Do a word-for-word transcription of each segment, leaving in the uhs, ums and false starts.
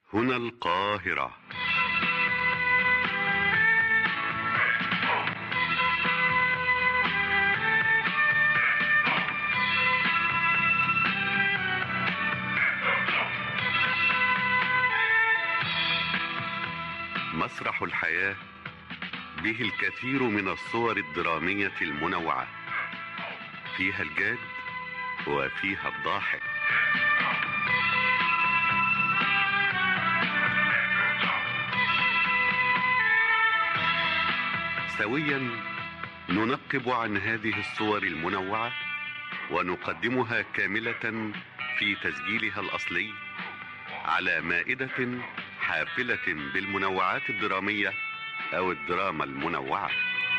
هنا القاهرة. مسرح الحياة به الكثير من الصور الدرامية المنوعة، فيها الجاد وفيها الضاحك. سويا ننقب عن هذه الصور المنوعة ونقدمها كاملة في تسجيلها الأصلي على مائدة حافلة بالمنوعات الدرامية أو الدراما المنوعة.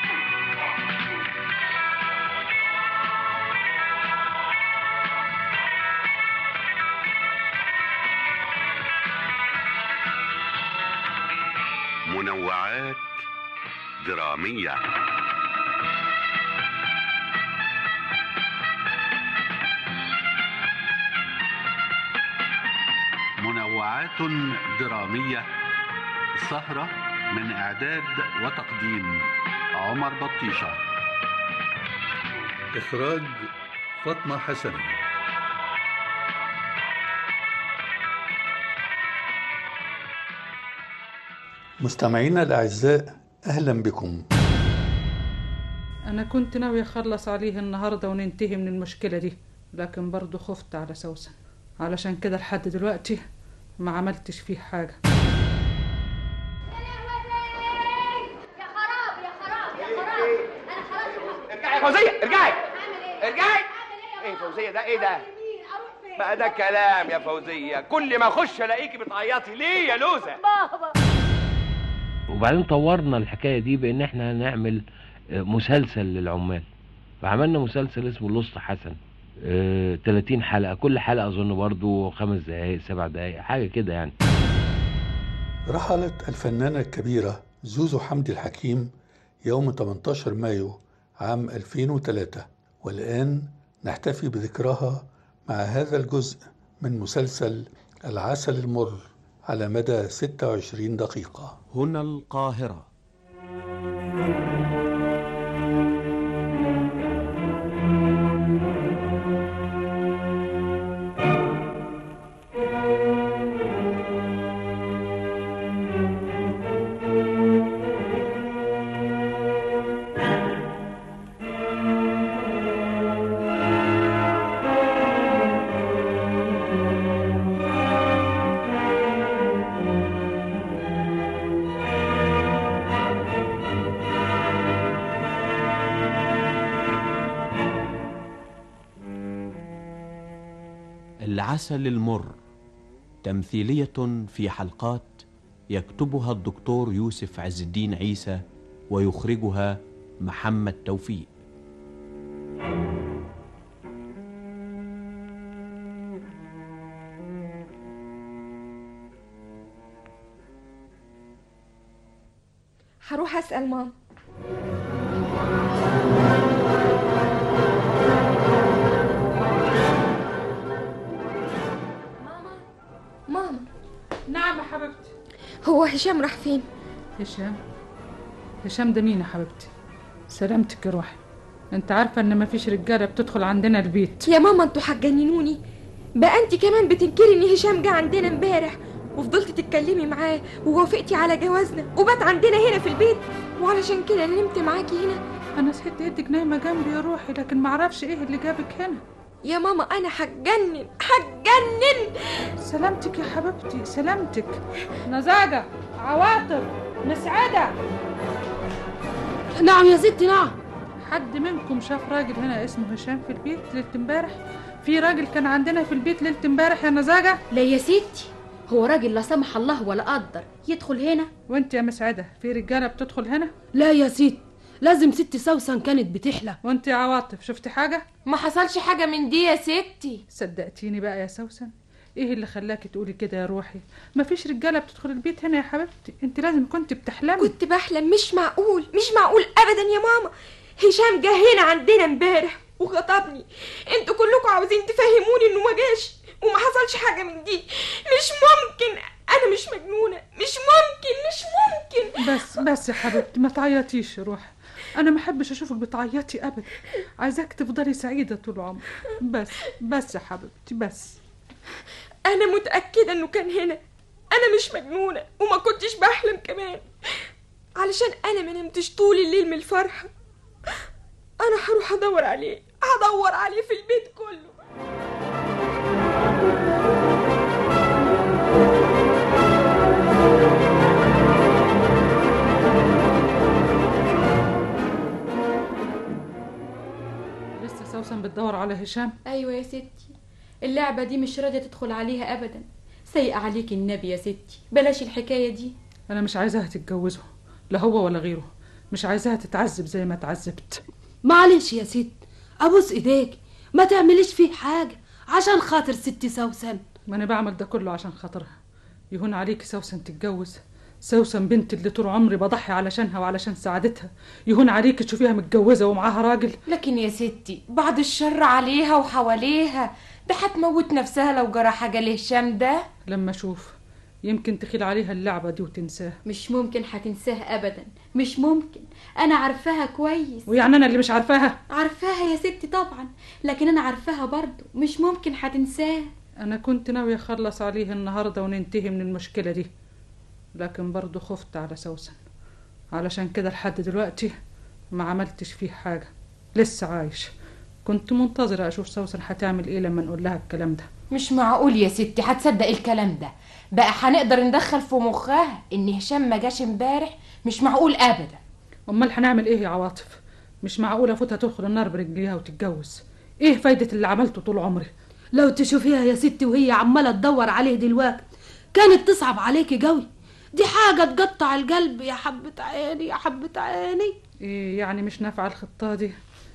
منوعات درامية. منوعات درامية، سهرة من إعداد وتقديم عمر بطيشة، إخراج فاطمة حسن. مستمعينا الأعزاء، أهلا بكم. أنا كنت ناوي أخلص عليه النهاردة وننتهي من المشكلة دي، لكن برضو خفت على سوسن، علشان كده لحد دلوقتي ما عملتش فيه حاجة. يا خراب يا خراب يا خراب، أنا خلاص. ارجعي يا فوزية، ارجعي ارجعي. ايه فوزية ده؟ ايه ده بقى؟ ده كلام يا فوزية؟ كل ما اخش الاقيكي بتعيطي ليه يا لوزة؟ بابا. وبعدين طورنا الحكاية دي بان احنا هنعمل مسلسل للعمال، فعملنا مسلسل اسمه الأسطى حسن، اه تلاتين حلقة، كل حلقة اظن برضو خمس دقايق سبع دقايق حاجة كده يعني. رحلت الفنانة الكبيرة زوزو حمدي الحكيم يوم ثمانية عشر مايو عام ألفين وثلاثة، والآن نحتفي بذكراها مع هذا الجزء من مسلسل العسل المر على مدى ستة وعشرين دقيقة. هنا القاهرة. العسل المر، تمثيلية في حلقات يكتبها الدكتور يوسف عز الدين عيسى ويخرجها محمد توفيق. هروح أسأل ماما. ماما. نعم يا حبيبتي. هو هشام راح فين؟ هشام؟ هشام ده مين يا حبيبتي؟ سلامتك يا روحي، انت عارفة ان مفيش رجالة بتدخل عندنا البيت. يا ماما انتوا هتجننوني بقى، انت كمان بتنكري ان هشام جه عندنا امبارح وفضلتي تتكلمي معاه ووافقتي على جوازنا وبات عندنا هنا في البيت، وعلشان كده انا نمت معاكي هنا. انا صحيت ايدك نايمة جنبي يا روحي، لكن معرفش ايه اللي جابك هنا. يا ماما انا هتجنن هتجنن. سلامتك يا حبيبتي، سلامتك. نزاجة، عواطف، مسعدة. نعم يا ستي. نعم. حد منكم شاف راجل هنا اسمه هشام في البيت ليلة امبارح؟ في راجل كان عندنا في البيت ليلة امبارح يا نزاجة؟ لا يا ستي، هو راجل لا سمح الله ولا قدر يدخل هنا. وانت يا مسعدة، في رجالة بتدخل هنا؟ لا يا ستي، لازم ست سوسن كانت بتحلى. وانت يا عواطف شفتي حاجة؟ ما حصلش حاجة من دي يا ستي. صدقتيني بقى يا سوسن؟ ايه اللي خلاكي تقولي كده يا روحي؟ مفيش رجالة بتدخل البيت هنا يا حبيبتي، انت لازم كنت بتحلمي. كنت بحلم؟ مش معقول مش معقول ابدا يا ماما. هشام جه هنا عندنا امبارح وخطبني. انتوا كلكم عاوزين تفهموني انه ما جاش وما حصلش حاجه من دي. مش ممكن، انا مش بس يا حبيبتي ما تعيطيش يا روحي، انا ما احبش اشوفك بتعيطي ابدا، عايزاك تفضلي سعيده طول عمرك. بس بس يا حبيبتي بس. انا متاكده انه كان هنا، انا مش مجنونه وما كنتش بحلم كمان، علشان انا ما نمتش طول الليل من الفرحه. انا هروح ادور عليه، هدور عليه في البيت كله. لسه سوسن بتدور على هشام؟ ايوه يا ستي، اللعبه دي مش راضيه تدخل عليها ابدا. سيء عليك النبي يا ستي، بلاش الحكايه دي. انا مش عايزاها تتجوزه، لا هو ولا غيره، مش عايزاها تتعذب زي ما اتعذبت. معلش يا ست، ابوس ايديك ما تعمليش فيه حاجه عشان خاطر ستي سوسن. ما انا بعمل ده كله عشان خاطرها. يهون عليكي سوسن تتجوز؟ سوسن بنتي اللي طول عمري بضحي علشانها وعلشان سعادتها، يهون عليكي تشوفيها متجوزه ومعاها راجل؟ لكن يا ستي بعد الشر عليها وحواليها، ده هتموت نفسها لو جرى حاجه لهشام ده. لما اشوف يمكن تخيل عليها اللعبه دي وتنساها. مش ممكن هتنساها ابدا، مش ممكن. انا عارفاها كويس. ويعني انا اللي مش عارفاها؟ عارفاها يا ستي طبعا، لكن انا عارفاها برضو، مش ممكن هتنساها. انا كنت ناويه اخلص عليه النهارده وننتهي من المشكله دي، لكن برضو خفت على سوسن، علشان كده لحد دلوقتي ما عملتش فيه حاجه، لسه عايش. كنت منتظره اشوف سوسن هتعمل ايه لما نقول لها الكلام ده. مش معقول يا ستي هتصدق الكلام ده بقى؟ هنقدر ندخل في مخها ان هشام ما جاش امبارح؟ مش معقول ابدا. امال هنعمل ايه يا عواطف؟ مش معقوله فوتها تدخل النار برجليها وتتجوز. ايه فايده اللي عملته طول عمري؟ لو تشوفيها يا ستي وهي عماله تدور عليه دلوقتي كانت تصعب عليكي قوي. دي حاجه تقطع القلب يا حبه عيني يا حبه عيني. ايه يعني مش نافعه الخطه دي؟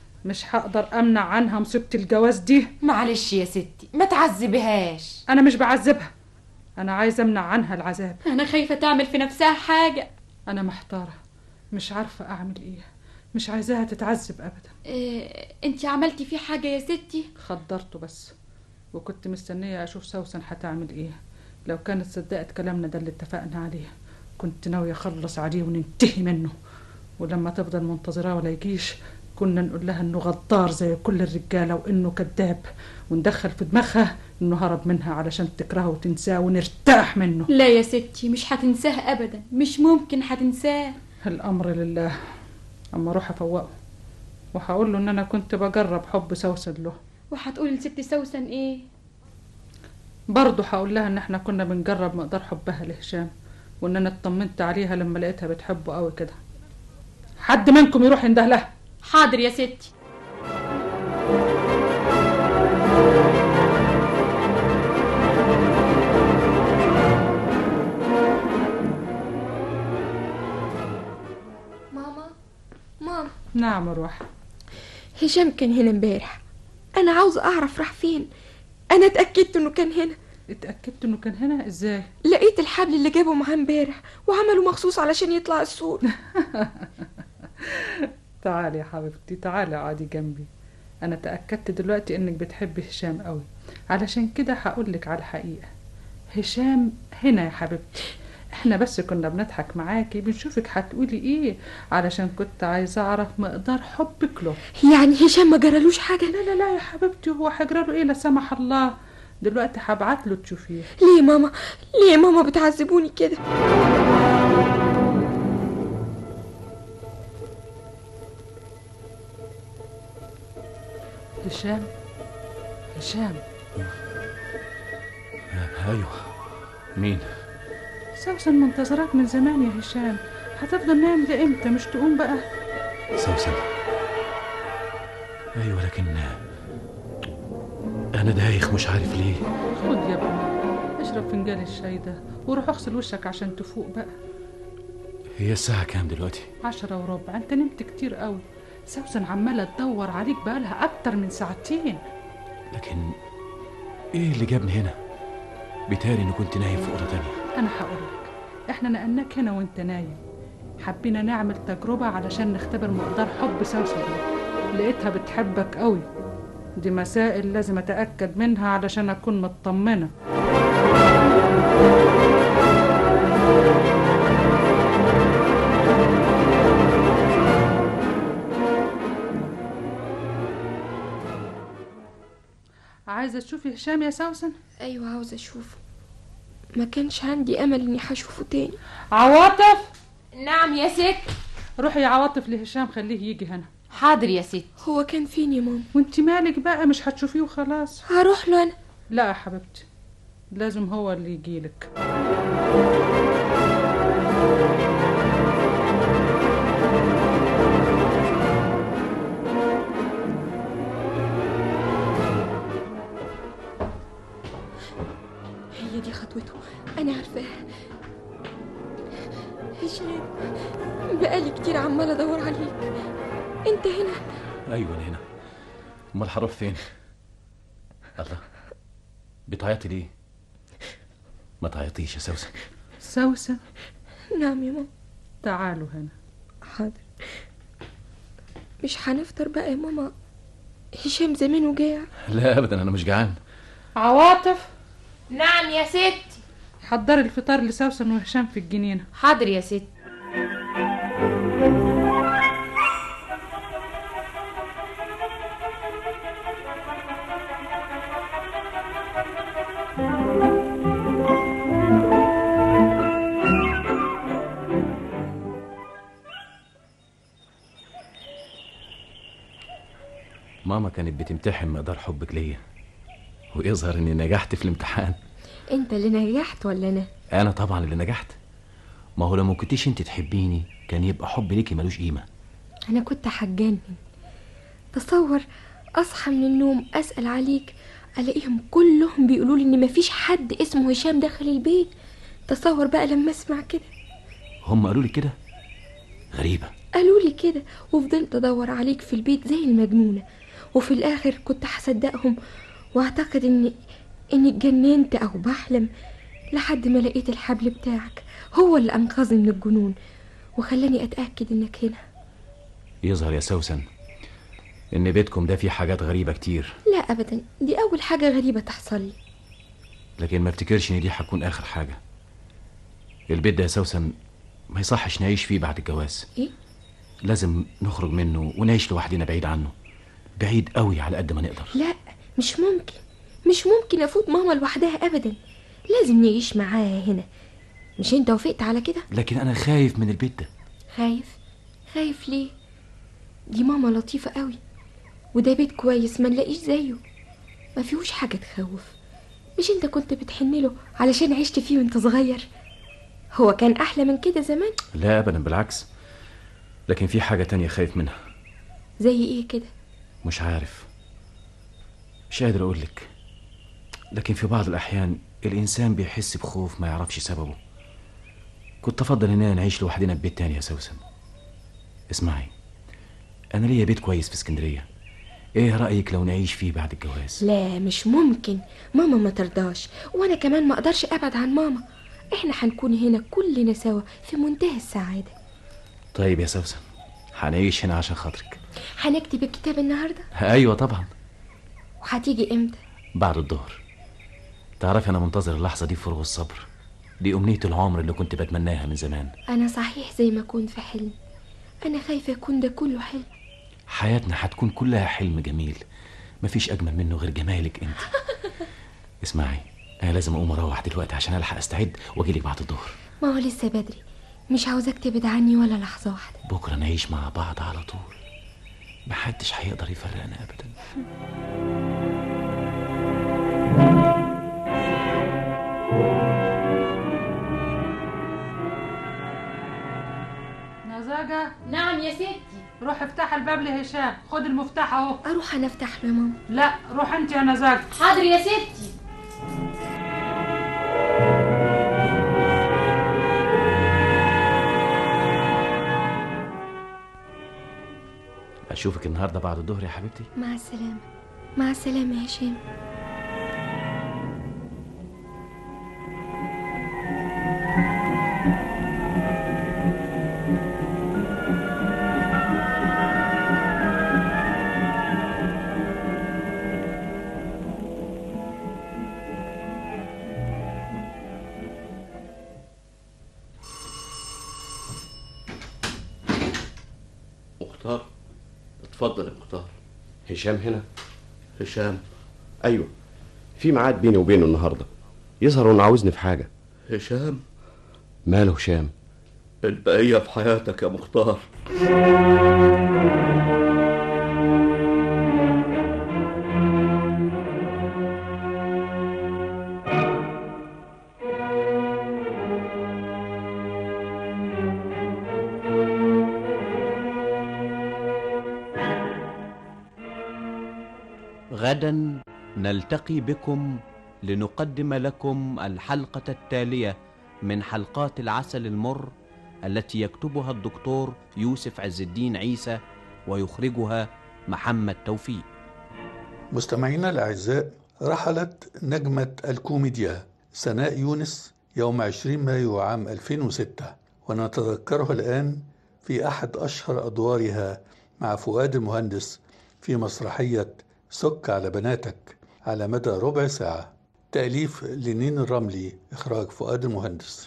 مش هقدر امنع عنها مصيبه الجواز دي. معلش يا ستي ما تعذبيهاش. انا مش بعذبها، انا عايزه امنع عنها العذاب. انا خايفه تعمل في نفسها حاجه. انا محتاره، مش عارفه اعمل ايه، مش عايزاها تتعذب ابدا. إيه انتي عملتي فيه حاجه يا ستي؟ خدرته بس، وكنت مستنيه اشوف سوسن هتعمل ايه. لو كانت صدقت كلامنا ده اللي اتفقنا عليه كنت ناويه اخلص عليه وننتهي منه، ولما تفضل منتظراه ولا يجيش كنا نقول لها انه غدار زي كل الرجاله وانه كذاب، وندخل في دماغها انه هرب منها علشان تكرهه وتنساه ونرتاح منه. لا يا ستي مش هتنساه ابدا، مش ممكن هتنساه. الامر لله. اما اروح افوقه وهقول له ان انا كنت بجرب حب سوسن له. وهتقولي لست سوسن ايه؟ برضه هقول لها ان احنا كنا بنجرب مقدار حبها لهشام، وان انا اطمنت عليها لما لقيتها بتحبه قوي كده. حد منكم يروح ينده لها. حاضر يا ستي. ماما ماما. نعم روح. هشام كان هنا امبارح، انا عاوزه اعرف راح فين. انا اتاكدت انه كان هنا. اتاكدت انه كان هنا ازاي؟ لقيت الحبل اللي جابه معاه امبارح وعمله مخصوص علشان يطلع السور. تعالي يا حبيبتي، تعالي اقعدي جنبي. انا تاكدت دلوقتي انك بتحبي هشام قوي، علشان كده هقولك على الحقيقه. هشام هنا يا حبيبتي، احنا بس كنا بنضحك معاكي بنشوفك هتقولي ايه، علشان كنت عايزه اعرف مقدار حبك له. يعني هشام ما جرالوش حاجه؟ لا لا لا يا حبيبتي، هو هيجراله ايه لا سمح الله؟ دلوقتي هبعت له تشوفيه. ليه ماما؟ ليه ماما بتعذبوني كده؟ هشام هشام. ايوه مين؟ سوسن منتظراك من زمان يا هشام، هتفضل نايم لامتى؟ مش تقوم بقى؟ سوسن ايوه، لكن انا دايخ مش عارف ليه. خد يا ابني اشرب فنجان الشاي ده وروح اغسل وشك عشان تفوق بقى. هي الساعة كام دلوقتي؟ عشرة وربع. انت نمت كتير قوي. سوسن عمالة تدور عليك بقالها اكتر من ساعتين. لكن ايه اللي جابني هنا؟ بيتهيألي اني كنت نايم في اوضه تانية. انا هقولك، احنا نقلناك هنا وانت نايم، حبينا نعمل تجربة علشان نختبر مقدار حب سوسن. لقيتها بتحبك قوي. دي مسائل لازم اتأكد منها علشان اكون مطمنة. عايزة تشوفي هشام يا سوسن؟ ايوه عاوزة اشوفه، ما كانش عندي امل اني هشوفه تاني. عواطف. نعم يا ست. روحي يا عواطف لهشام خليه يجي هنا. حاضر يا ست. هو كان فين يا ماما؟ وانت مالك بقى، مش هتشوفيه وخلاص؟ هروح له انا. لا يا حبيبتي، لازم هو اللي يجيلك. هي دي خطوته، انا عارفاها. هشام، بقالي كتير عمال ادور عليك، انت هنا؟ ايوه انا هنا. امال هروح فين؟ الله، بتعيطي ليه؟ ما تعيطيش يا سوسن. سوسن. نعم يا ماما. تعالوا هنا. حاضر. مش هنفطر بقى يا ماما؟ هشام زمانه جاع. لا ابدا، انا مش جعان. عواطف. نعم يا ستي. حضري الفطار لسوسن وهشام في الجنينة. حاضر يا ست. ماما كانت بتمتحن مقدار حبك ليا، ويظهر اني نجحت في الامتحان. انت اللي نجحت ولا انا؟ انا طبعا اللي نجحت. ما هو لو ما كنتيش انت تحبيني كان يبقى حبي ليكي ملوش قيمه. انا كنت هتجنن. تصور اصحى من النوم اسال عليك الاقيهم كلهم بيقولوا لي ان مفيش حد اسمه هشام داخل البيت. تصور بقى لما اسمع كده. هم قالوا لي كده؟ غريبه. قالوا لي كده وفضلت ادور عليك في البيت زي المجنونه، وفي الاخر كنت هصدقهم واعتقد اني اني اتجننت او بحلم، لحد ما لقيت الحبل بتاعك هو اللي انقذني من الجنون وخلاني اتاكد انك هنا. يظهر يا سوسن ان بيتكم ده فيه حاجات غريبه كتير. لا ابدا، دي اول حاجه غريبه تحصل لي. لكن ما افتكرش ان دي هتكون اخر حاجه. البيت ده يا سوسن ما يصحش نعيش فيه بعد الجواز. ايه؟ لازم نخرج منه ونعيش لوحدنا بعيد عنه، بعيد قوي على قد ما نقدر. لا مش ممكن، مش ممكن افوت ماما لوحدها ابدا، لازم نعيش معاها هنا. مش انت وافقت على كده؟ لكن انا خايف من البيت ده. خايف؟ خايف ليه؟ دي ماما لطيفة قوي، وده بيت كويس ما نلاقيش زيه، ما فيهوش حاجة تخوف. مش انت كنت بتحنله علشان عشت فيه وانت صغير؟ هو كان احلى من كده زمان؟ لا ابدا، بالعكس. لكن في حاجة تانية خايف منها. زي ايه كده؟ مش عارف، مش قادر اقولك. لكن في بعض الاحيان الانسان بيحس بخوف ما يعرفش سببه. كنت افضل اننا نعيش لوحدنا في بيت تاني يا سوسن. اسمعي، انا ليا بيت كويس في اسكندرية، ايه رأيك لو نعيش فيه بعد الجواز؟ لا مش ممكن، ماما ما ترضاش، وانا كمان ما اقدرش ابعد عن ماما. احنا هنكون هنا كلنا سوا في منتهى السعادة. طيب يا سوسن، هنعيش هنا عشان خاطرك. هنكتب الكتاب النهاردة؟ ايوه طبعا. وهتيجي امتى؟ بعد الظهر. تعرفي انا منتظر اللحظة دي بفارغ الصبر، دي امنية العمر اللي كنت بتمناها من زمان. انا صحيح زي ما اكون في حلم، انا خايفة يكون ده كله حلم. حياتنا هتكون كلها حلم جميل، مفيش اجمل منه غير جمالك انت. اسمعي، انا لازم اقوم اروح دلوقتي عشان الحق استعد واجيلك بعد الظهر. ما هو لسه بدري، مش عاوزاك تبعد عني ولا لحظة واحدة. بكرة نعيش مع بعض على طول، محدش هيقدر يفرقنا ابدا. نزاجة. نعم يا ستي. روح افتح الباب لهشام، خد المفتاح اهو. اروح انا افتح له يا ماما؟ لا روح انت يا نزاجة. حاضر يا ستي. اشوفك النهارده بعد الظهر يا حبيبتي. مع السلامة. مع السلامة يا هشام. مختار، اتفضل يا مختار. هشام هنا؟ هشام؟ ايوه، في ميعاد بيني وبينه النهارده، يظهر انه عاوزني في حاجه. هشام؟ ماله هشام؟ البقية في حياتك يا مختار. غدا نلتقي بكم لنقدم لكم الحلقة التالية من حلقات العسل المر التي يكتبها الدكتور يوسف عز الدين عيسى ويخرجها محمد توفيق. مستمعينا الأعزاء، رحلت نجمة الكوميديا سناء يونس يوم عشرين مايو عام ألفين وستة، ونتذكرها الآن في أحد أشهر أدوارها مع فؤاد المهندس في مسرحية سك على بناتك على مدى ربع ساعة. تأليف لنين الرملي، إخراج فؤاد المهندس.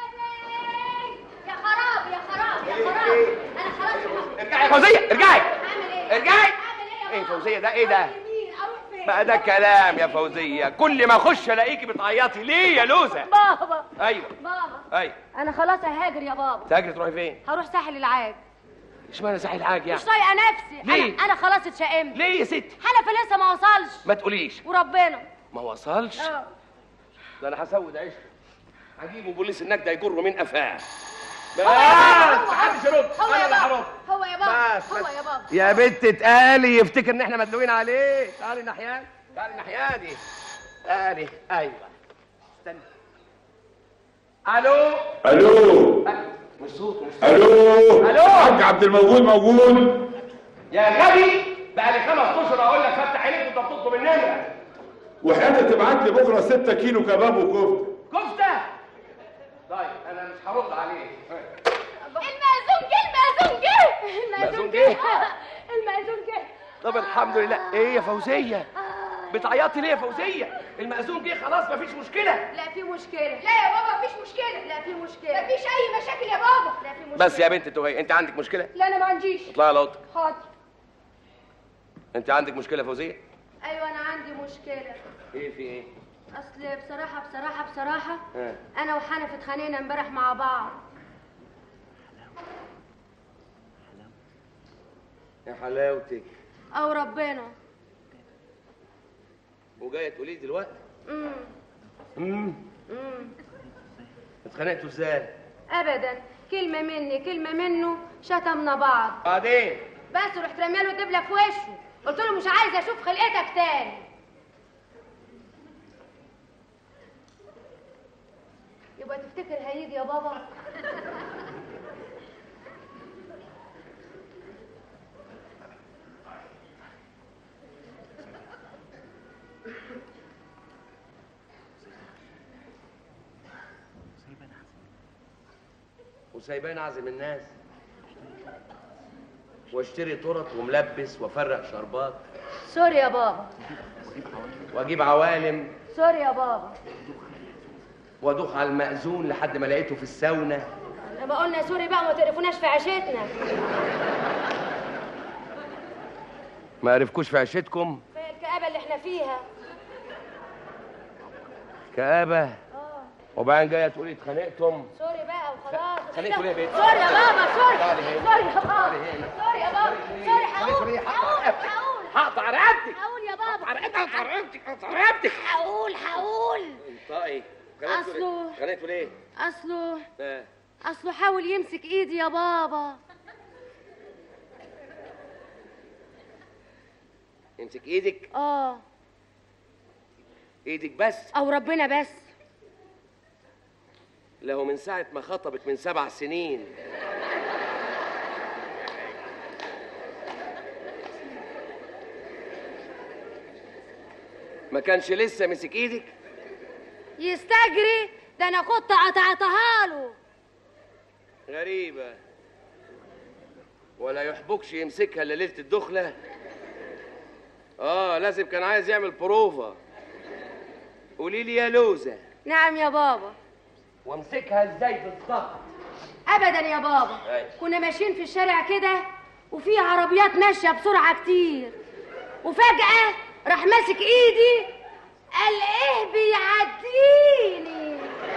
يا خراب يا خراب يا خراب، انا خلاص. ارجعي يا فوزيه، ارجعي هعمل ايه؟ ارجعي. هعمل ايه فوزيه ده؟ ايه ده؟ اروح فين؟ بقى ده كلام يا فوزيه؟ كل ما اخش الاقيكي بتعيطي ليه يا لوزه؟ بابا. ايوه بابا. ايوه. انا خلاص ههاجر يا بابا. تهاجري تروحي فين؟ هروح ساحل العاج. اشمعنى ساحل العاج يعني؟ مش طايقه نفسي. ليه؟ انا انا خلاص اتشائمت. ليه يا ستي؟ حنفي لسه ما وصلش. ما تقوليش. وربنا ما وصلش؟ اه. ده انا هسود عيشته، هجيبه بوليس النجدة يجره من قفاه. بس محدش يرد، هو انا يا اللي بابا. هرد. هو يا بابا. بس هو بس. يا بابا. يا بنت اتقالي يفتكر ان احنا مدلوين عليه. تعالي ناحياني، تعالي ناحياني، تعالي. ايوه استنى. الو الو. مش صوته مش الو. الو. حاج عبد الموجود موجود. يا غبي، بقى لي خمس اشهر اقول لك فتح عينيك وانت بتطلب النمره. وحياتك تبعت لي بكره ستة كيلو كباب وكفته. كفته؟ طيب انا مش هرد عليه. المأذون جه المأذون جه المأذون جه؟ المأذون جه. طب الحمد لله. ايه يا فوزيه؟ بتعيطي ليه يا فوزيه؟ المأذون جه خلاص مفيش مشكله. لا في مشكله. لا يا بابا مفيش مشكله. لا في مشكله. مفيش اي مشاكل يا بابا. لا في مشكله. بس يا بنت توهي، انت عندك مشكله؟ لا انا ما عنديش. اطلعي على اوضتك. حاضر. انت عندك مشكله يا فوزيه؟ ايوه انا عندي مشكله. ايه في ايه؟ اصل بصراحه بصراحه بصراحه ها. انا وحنفي اتخانقنا امبارح مع بعض. يا حلاوتك. او ربنا. وجايه تقولي دلوقتي؟ امم امم امم اتخانقتوا ازاي؟ ابدا، كلمه مني كلمه منه، شتمنا بعض. بعدين؟ بس رحت رميه له دبله في وشه، قلت له مش عايزه اشوف خلقتك تاني. يبقى تفتكر هيجي يا بابا؟ وسايباني اعزم الناس واشتري طرط وملبس وافرق شربات سوري يا بابا. واجيب عوالم سوري يا بابا. وادوخ على المأذون لحد ما لقيته في الساونا. لما قلنا سوري بقى ما تقرفوناش في عشتنا. ما عرفكوش في عشتكم؟ في الكآبة اللي احنا فيها. كآبة؟ اه. وبعدين جايه تقولي اتخانقتم؟ سوري بقى وخلاص. اتخانقتوا ليه يا بنت؟ سوري يا بابا. سوري. تعالي هنا. سوري يا بابا. تعالي هنا. سوري يا بابا. سوري هقول. هقول هقول. هقطع رقبتك. هقول يا بابا. هقطع رقبتك. هقطع رقبتك. هقطع رقبتك. هقول هقول. انطقي. أصله. اتخانقتوا ليه؟ اصله اه. اصله حاول يمسك ايدي يا بابا. يمسك ايدك؟ اه. ايدك بس؟ او ربنا بس. له من ساعة ما خطبك من سبع سنين. ما كانش لسه مسك ايدك؟ يستجري، ده انا كنت قطعتها له. غريبة. ولا يحبكش يمسكها الا ليلة الدخلة؟ اه لازم كان عايز يعمل بروفا. قولي لي يا لوزة. نعم يا بابا. وامسكها ازاي بالظبط؟ ابدا يا بابا. أي. كنا ماشيين في الشارع كده وفي عربيات ماشيه بسرعه كتير، وفجاه راح ماسك ايدي قال ايه بيعديني؟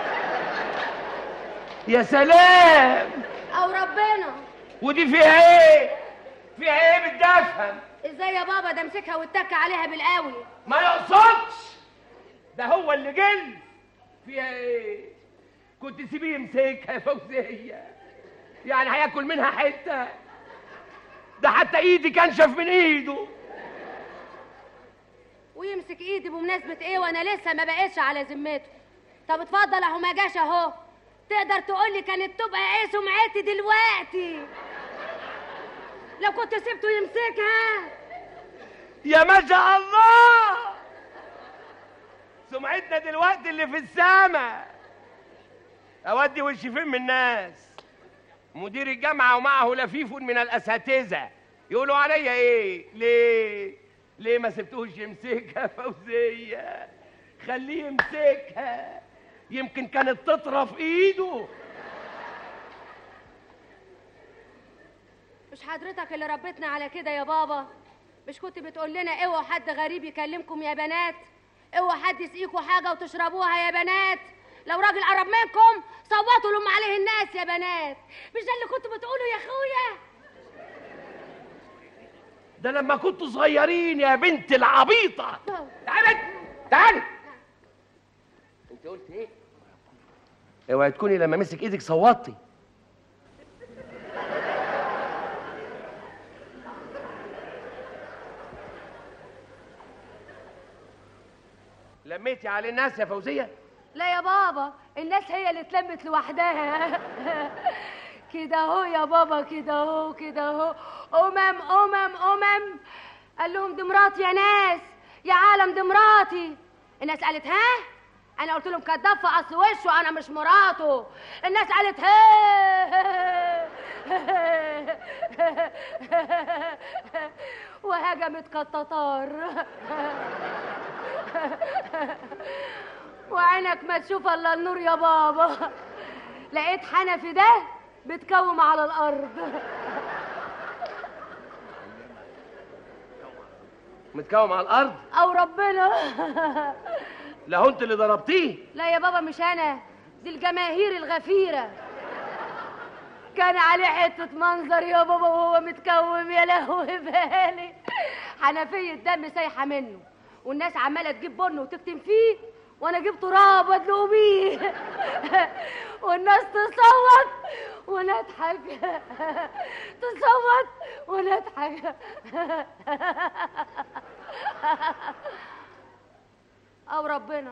يا سلام. او ربنا. ودي فيها ايه؟ فيها ايه بدي افهم؟ ازاي يا بابا؟ ده مسكها واتك عليها بالقوي. ما يقصدش، ده هو اللي جل. فيها ايه؟ كنت سيبيه يمسكها يا فوزيه، يعني هياكل منها حته؟ ده حتى ايدي كنشف من ايده. ويمسك ايدي بمناسبه ايه وانا لسه ما بقيتش على ذمته؟ طب اتفضل اهو ما جاش اهو. تقدر تقول لي كانت تبقى ايه سمعتي دلوقتي لو كنت سبته يمسكها؟ يا ما شاء الله، سمعتنا دلوقتي اللي في السما. اودي وشي فين من الناس؟ مدير الجامعه ومعه لفيف من الاساتذه يقولوا عليا ايه؟ ليه ليه ما سبتوش يمسكها فوزيه؟ خليه يمسكها، يمكن كانت تطرف ايده. مش حضرتك اللي ربتنا على كده يا بابا؟ مش كنت بتقول لنا اوعوا حد غريب يكلمكم يا بنات؟ اوعوا حد يسقيكوا حاجه وتشربوها يا بنات؟ لو راجل قرب منكم صوتوا لهم عليه الناس يا بنات. مش ده اللي كنتوا بتقولوا يا اخويا؟ ده لما كنتوا صغيرين يا بنت العبيطه. تعالي تعالي. انت قلت ايه؟ اوعي تكوني لما مسك ايدك صوتي. لميتي على الناس يا فوزيه؟ لا يا بابا، الناس هي اللي اتلمت لوحدها. كده اهو يا بابا، كده اهو كده اهو. امم امم امم قال لهم دي مراتي يا ناس، يا عالم دي مراتي. الناس قالت ها؟ انا قلت لهم كداب في اصل وشه، انا مش مراته. الناس قالت ها. وهجمت كالتتار. وعينك ما تشوف الا النور يا بابا. لقيت حنفي ده بتكوم على الارض. متكوم على الارض؟ او ربنا. لا هو انت اللي ضربتيه؟ لا يا بابا مش انا، دي الجماهير الغفيره. كان عليه حته منظر يا بابا وهو متكوم، يا لهوي بالي. حنفيه دم سايحه منه، والناس عماله تجيب بن وتكتم فيه، وانا اجيب تراب وادلقه بيه. والناس تصوت ونضحك، تصوت ونضحك. او ربنا.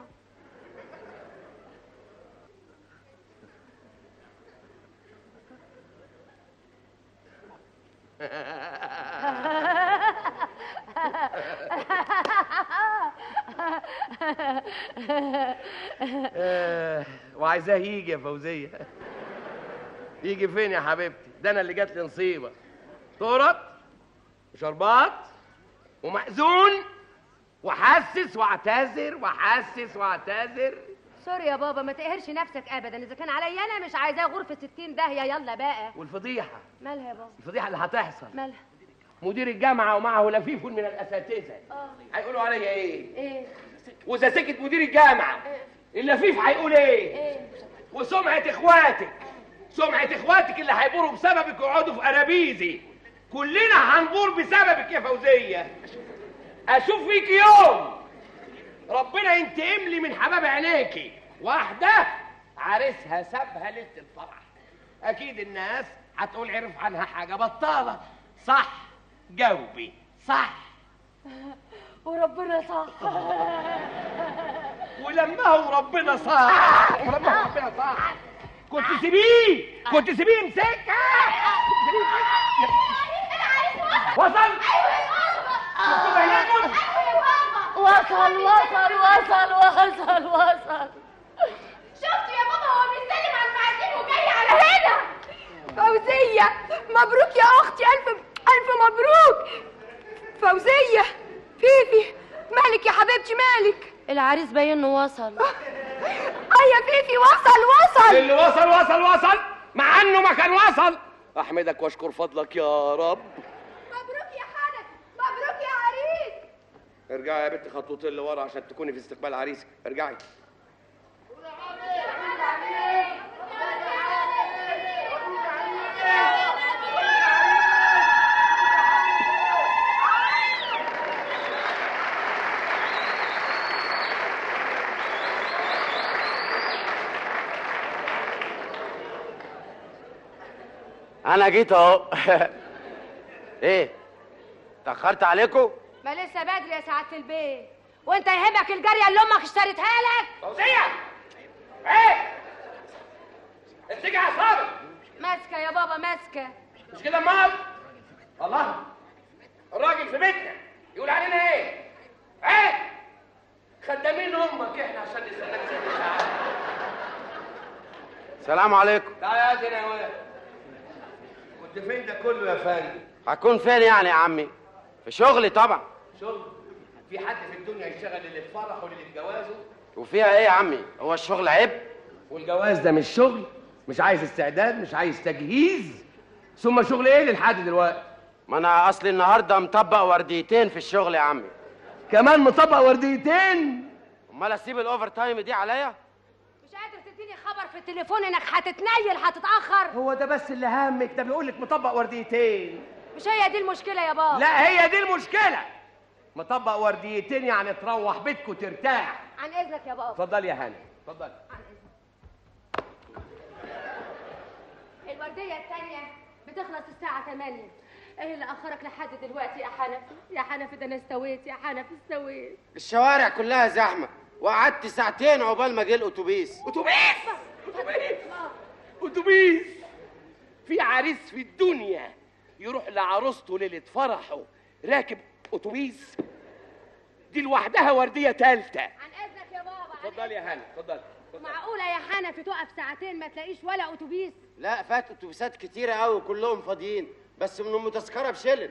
وعايزاه يجي يا فوزيه. يجي فين يا حبيبتي؟ ده انا اللي جات لي نصيبه. تورط وشربات ومأذون وحسس واعتذر وحسس واعتذر. سوري يا بابا، ما تقهرش نفسك ابدا. اذا كان عليا انا مش عايزاه غرفه ستين داهيه. يلا بقى. والفضيحه مالها يا بابا؟ الفضيحه اللي هتحصل مالها؟ مدير الجامعه ومعه لفيف من الاساتذه اه هيقولوا عليا ايه؟ ايه؟ واذا سكت مدير الجامعه إيه؟ اللفيف هيقول ايه؟ ايه؟ وسمعه اخواتك، سمعه اخواتك اللي هيبوروا بسببك ويقعدوا في قرابيزي، كلنا هنبور بسببك يا فوزيه. اشوف فيك يوم ربنا ينتقم لي من حباب عينيكي. واحده عريسها سابها ليله الفرح، اكيد الناس هتقول عرف عنها حاجه بطاله. صح؟ جاوبي صح. وربنا صح. ولما هو ربنا صح، ولما هو ربنا صح كنت سيبيه، كنت سيبيه يمسكها. وصل؟ وصل وصل وصل وصل وصل. شفت يا بابا هو بيسلم على المعازيم وجاي على هنا. فوزية مبروك يا أختي، ألف ألف مبروك. فوزية، فيفي مالك يا حبيبتي مالك؟ العريس باين انه وصل. اه يا فيفي وصل وصل. اللي وصل وصل وصل مع انه ما كان وصل. احمدك واشكر فضلك يا رب. مبروك يا حنك، مبروك يا عريس. ارجعي يا بنت خطوتين لورا عشان تكوني في استقبال عريسك. ارجعي. انا جيت اهو. ايه اتاخرت عليكم؟ ما لسه بدري يا سعاده البيت. وانت يهمك الجاريه اللي امك اشتريتها لك؟ فوزيه ايه امسكي اعصابك. ماسكه يا بابا ماسكه. مش كده امال؟ الله، الراجل في بيتنا يقول علينا ايه؟ ايه خدامين امك احنا عشان نستناك ست ساعات. السلام عليكم. تعالى يا دي يا ولد. كنت فين ده كله يا فندم؟ هكون فين يعني يا عمي؟ في شغلي طبعا. شغل؟ في حد في الدنيا يشتغل للي في فرحه وللي في جوازه؟ وفيها ايه يا عمي؟ هو الشغل عيب؟ والجواز ده مش شغل؟ مش عايز استعداد؟ مش عايز تجهيز؟ ثم شغل ايه للحد دلوقتي؟ ما انا اصلي النهارده مطبق ورديتين في الشغل يا عمي. كمان مطبق ورديتين؟ امال اسيب الاوفر تايم دي عليا؟ مش قادر تديني خبر في التليفون انك هتتنيل هتتاخر؟ هو ده بس اللي همك؟ ده بيقول لك مطبق ورديتين. مش هي دي المشكله يا بابا؟ لا هي دي المشكله. مطبق ورديتين يعني تروح بيتك وترتاح. عن اذنك يا بابا. اتفضلي يا هاني اتفضلي. عن اذنك. الورديه الثانيه بتخلص الساعه ثمانية. ايه اللي اخرك لحد دلوقتي يا حنفي؟ يا حنفي ده انا استويت يا حنفي استويت. الشوارع كلها زحمه وقعدت ساعتين عقبال ما جه الاتوبيس. اتوبيس؟ اتوبيس؟ اتوبيس؟ في عريس في الدنيا يروح لعروسته ليله فرحه راكب اتوبيس؟ دي لوحدها ورديه ثالثه. عن اذنك يا بابا. اتفضلي يا هاني اتفضلي. معقوله يا حنفي تقف ساعتين ما تلاقيش ولا اتوبيس؟ لا فات اتوبيسات كتيره قوي كلهم فاضيين بس منهم تذكره بشلل.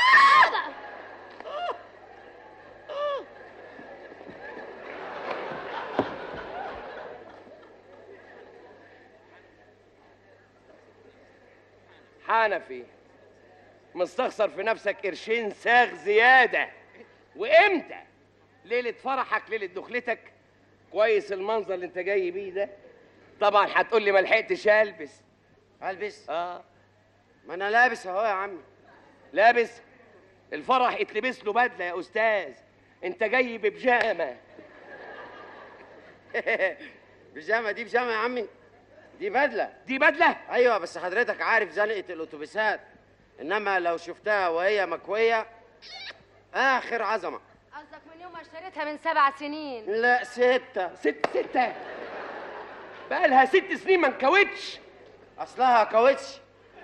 حنفي مستخسر في نفسك قرشين ساغ زياده. وامتى؟ ليله فرحك ليله دخلتك. كويس المنظر اللي انت جاي بيه ده. طبعا هتقول لي ما لحقتش البس. البس؟ اه ما انا لابس اهو يا عمي. لابس؟ الفرح يتلبس له بدله يا استاذ. انت جاي ببيجامه. بيجامه؟ دي بيجامه يا عمي؟ دي بدله. دي بدله؟ ايوه بس حضرتك عارف زنقه الاتوبيسات، انما لو شفتها وهي مكويه اخر عظمه. قصدك من يوم ما اشتريتها من سبع سنين؟ لا ستة. ست ستة؟ بقالها ست سنين ما انكوتش. اصلها كاوتش.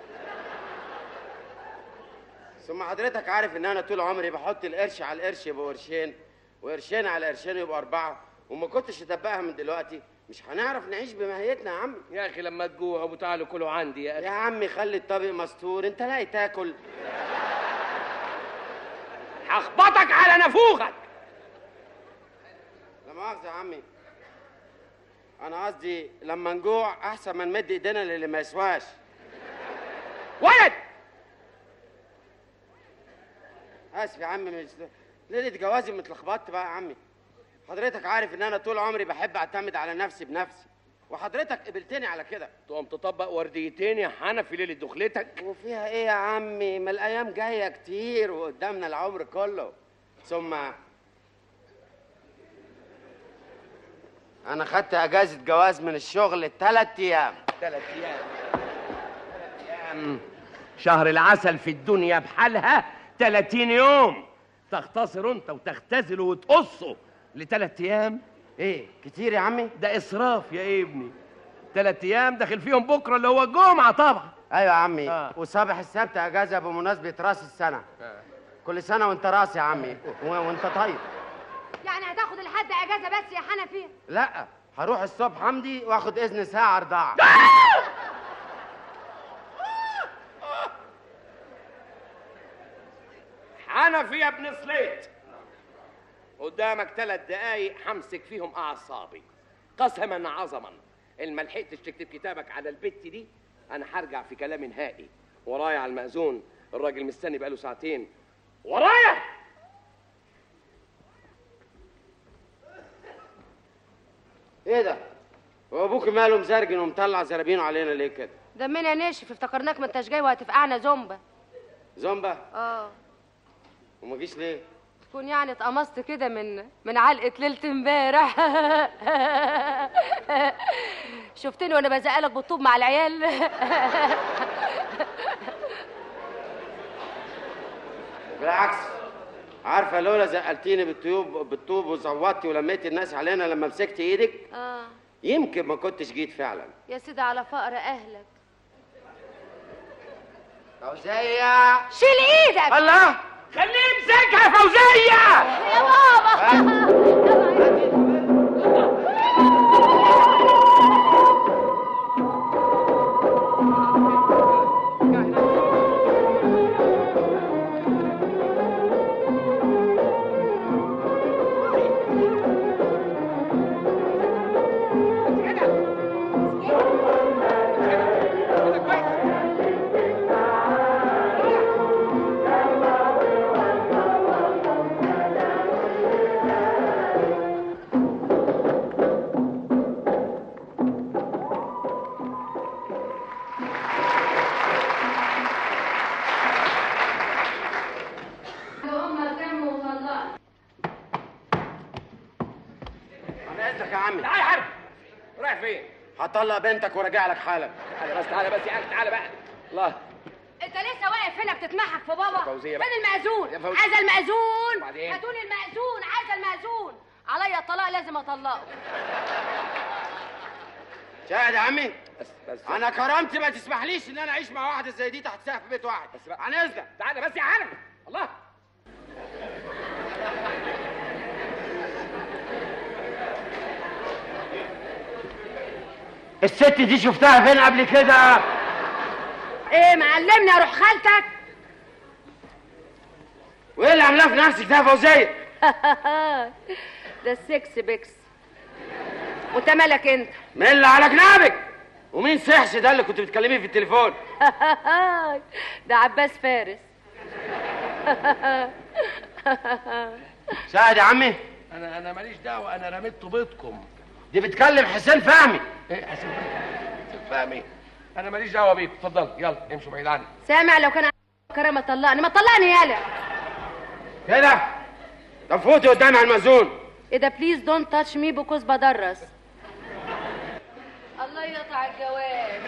ثم حضرتك عارف ان انا طول عمري بحط القرش على القرش يبقوا قرشين وقرشين على قرشين يبقوا اربعه، وما كنتش ادبقها من دلوقتي مش هنعرف نعيش بماهيتنا يا عمي. يا اخي لما تجوعوا تعالوا كلوا عندي يا اخي. يا عمي خلي الطبق مستور، انت لاقي تاكل. هخبطك على نافوخك. لا مؤاخذة يا عمي، أنا قصدي لما نجوع أحسن ما نمد إيدينا للي ما يسواش. ولد! آسف يا عمي، مش ليلة جوازي متلخبطت بقى يا عمي. حضرتك عارف إن أنا طول عمري بحب أعتمد على نفسي بنفسي، وحضرتك قبلتني على كده. تقوم تطبق ورديتين يا حنفي ليلة دخلتك؟ وفيها إيه يا عمي؟ ما الأيام جاية كتير وقدامنا العمر كله. ثم أنا خدت أجازة جواز من الشغل تلات أيام. تلات أيام؟ تلات أيام؟ شهر العسل في الدنيا بحالها تلاتين يوم. تختصر أنت وتختزله وتقصه لتلات أيام؟ إيه كتير يا عمي؟ ده إسراف يا ابني. تلات أيام داخل فيهم بكرة اللي هو الجمعة طبعا. أيوة يا عمي. آه. وصباح السبت أجازة بمناسبة رأس السنة. آه. كل سنة وأنت راس يا عمي وأنت طيب. يعني هتاخد لحد اجازه بس يا حنفي؟ لا هروح الصبح حمدي واخد اذن ساعه رضاعه. حنفي يا ابن سليت، قدامك ثلاث دقايق همسك فيهم اعصابي قسما عظما. ان ما لحقتش تكتب كتابك على البت دي انا هرجع في كلام نهائي. ورايا على المأذون، الراجل مستني بقاله ساعتين. ورايا ايه ده؟ هو ابوك ماله مزرجن ومطلع زرابينه علينا ليه كده؟ دمنا ناشف، افتكرناك ما انتش جاي وهتفقعنا زومبا. زومبا؟ اه. وما جيش ليه؟ تكون يعني اتقمصت كده من من علقه ليله امبارح. شفتني وانا بزقلك بالطوب مع العيال. بالعكس، عارفه لولا زقلتيني بالطوب بالطوب وزوطتي ولميتي الناس علينا لما مسكت ايدك اه يمكن ما كنتش جيت فعلا. يا سيدي على فقر اهلك. فوزية شيل ايدك. الله، خليه يمسكها يا فوزية. يا بابا. هطلق بنتك وراجع لك حالا. تعالى بس تعالى بس يا اخي تعالى بقى. الله، انت لسه واقف هنا بتتمحك في بابا؟ فوزية فين المأذون؟ فوزية. عايزه المأذون. وبعدين؟ هاتولي المأذون، عايزه المأذون. عليا الطلاق لازم اطلقه. شاهد يا عمي، بس بس انا كرامتي ما تسمحليش ان انا اعيش مع واحده زي دي تحت سقف بيت واحد. بس بقى عن اذنك. تعالى بس يا عالم. الله، الست دي شفتها فين قبل كده؟ ايه معلمني اروح خالتك؟ وايه اللي عاملاه في نفسك ده يا فوزيه؟ ده السكس بيكس. وانت مالك انت؟ مين اللي على جنابك؟ ومين سحش ده اللي كنت بتكلميه في التليفون؟ ده عباس فارس. شاهد يا عمي، انا انا ماليش دعوه، انا رميت طوبتكم. دي بتكلم حسين فهمي. ايه حسين فهمي؟ انا ماليش دعوه بيكم، اتفضل يلا امشوا بعيد عني. سامع؟ لو كان كرامه طلقني، ما تطلقني يالا كده. طب فوتي قدامي على المأذون. ايه ده؟ بليز دونت تاتش مي بكوز بدرس. الله يقطع الجواز.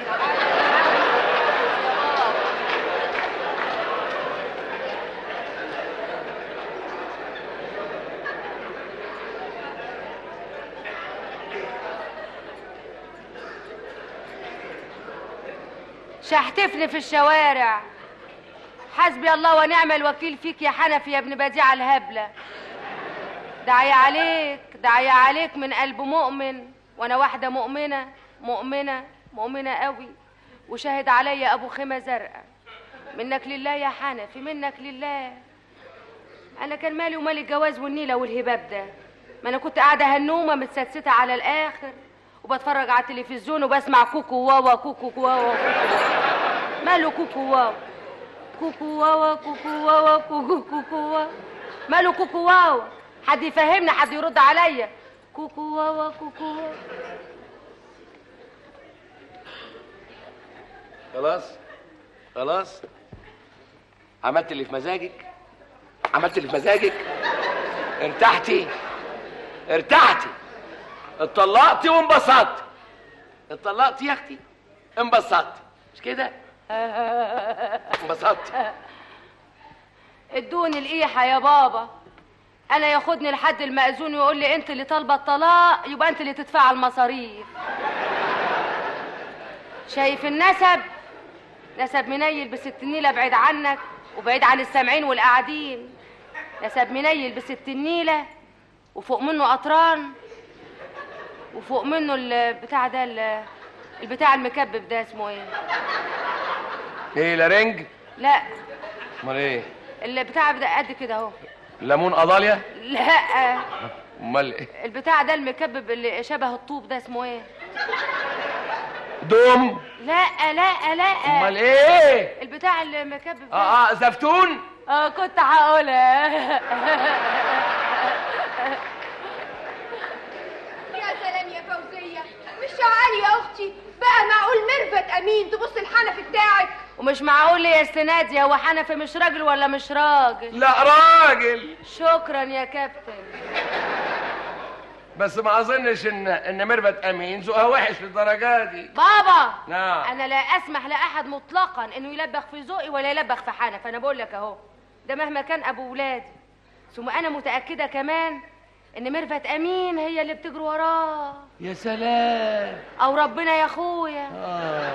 شحتفني في الشوارع. حسبي الله ونعم الوكيل فيك يا حنفي يا ابن بديع الهبله. دعي عليك دعي عليك من قلب مؤمن، وانا واحده مؤمنه مؤمنه مؤمنه قوي، وشاهد عليا ابو خيمه زرقاء. منك لله يا حنفي، منك لله. انا كان مالي ومال الجواز والنيله والهباب ده؟ ما انا كنت قاعده هنومه متستته على الاخر وبتفرج على التلفزيون وبسمع كوكو واوا كوكو واوا. ماله كوكو واوا كوكو واوا كوكو واوا كوكو كوكو واوا؟ ماله كوكو واوا؟ حد يفهمني، حد يرد عليا. كوكو واوا كوكو واوا. خلاص خلاص، عملت اللي في مزاجك، عملت اللي في مزاجك. ارتحتي ارتحتي اتطلقتي وانبسطت. اتطلقتي يا اختي انبسطت، مش كده؟ انبسطت. ادوني القيحه يا بابا. انا ياخدني لحد المأذون ويقول لي انت اللي طالبه الطلاق، يبقى انت اللي تدفع المصاريف. شايف النسب؟ نسب منيل بست نيله بعيد عنك وبعيد عن السامعين والقاعدين. نسب منيل بست نيله وفوق منه قطران وفوق منه البتاع ده البتاع المكبب ده اسمه ايه؟ ايه لارنج؟ لا. امال ايه؟ البتاع ده قد كده اهو. ليمون قضاليا؟ لا. امال ايه؟ البتاع ده المكبب اللي شبه الطوب ده اسمه ايه؟ دوم؟ لا لا لا. امال ايه؟ البتاع المكبب ده. اه اه زفتون؟ اه كنت هقولها. يا سلام يا فوزية، تعالي يا اختي بقى، معقول ميرفت امين تبص الحنفي بتاعك؟ ومش معقول يا استنادي، هو حنفي مش راجل ولا مش راجل؟ لا راجل. شكرا يا كابتن. بس ما اظنش ان ان ميرفت امين ذوقها وحش للدرجه دي. بابا نعم. انا لا اسمح لاحد مطلقا انه يلبخ في ذوقي ولا يلبخ في حنفي. انا بقول لك اهو، ده مهما كان ابو ولادي. ثم انا متاكده كمان ان ميرفت امين هي اللي بتجري وراه. يا سلام. او ربنا يا اخويا. آه.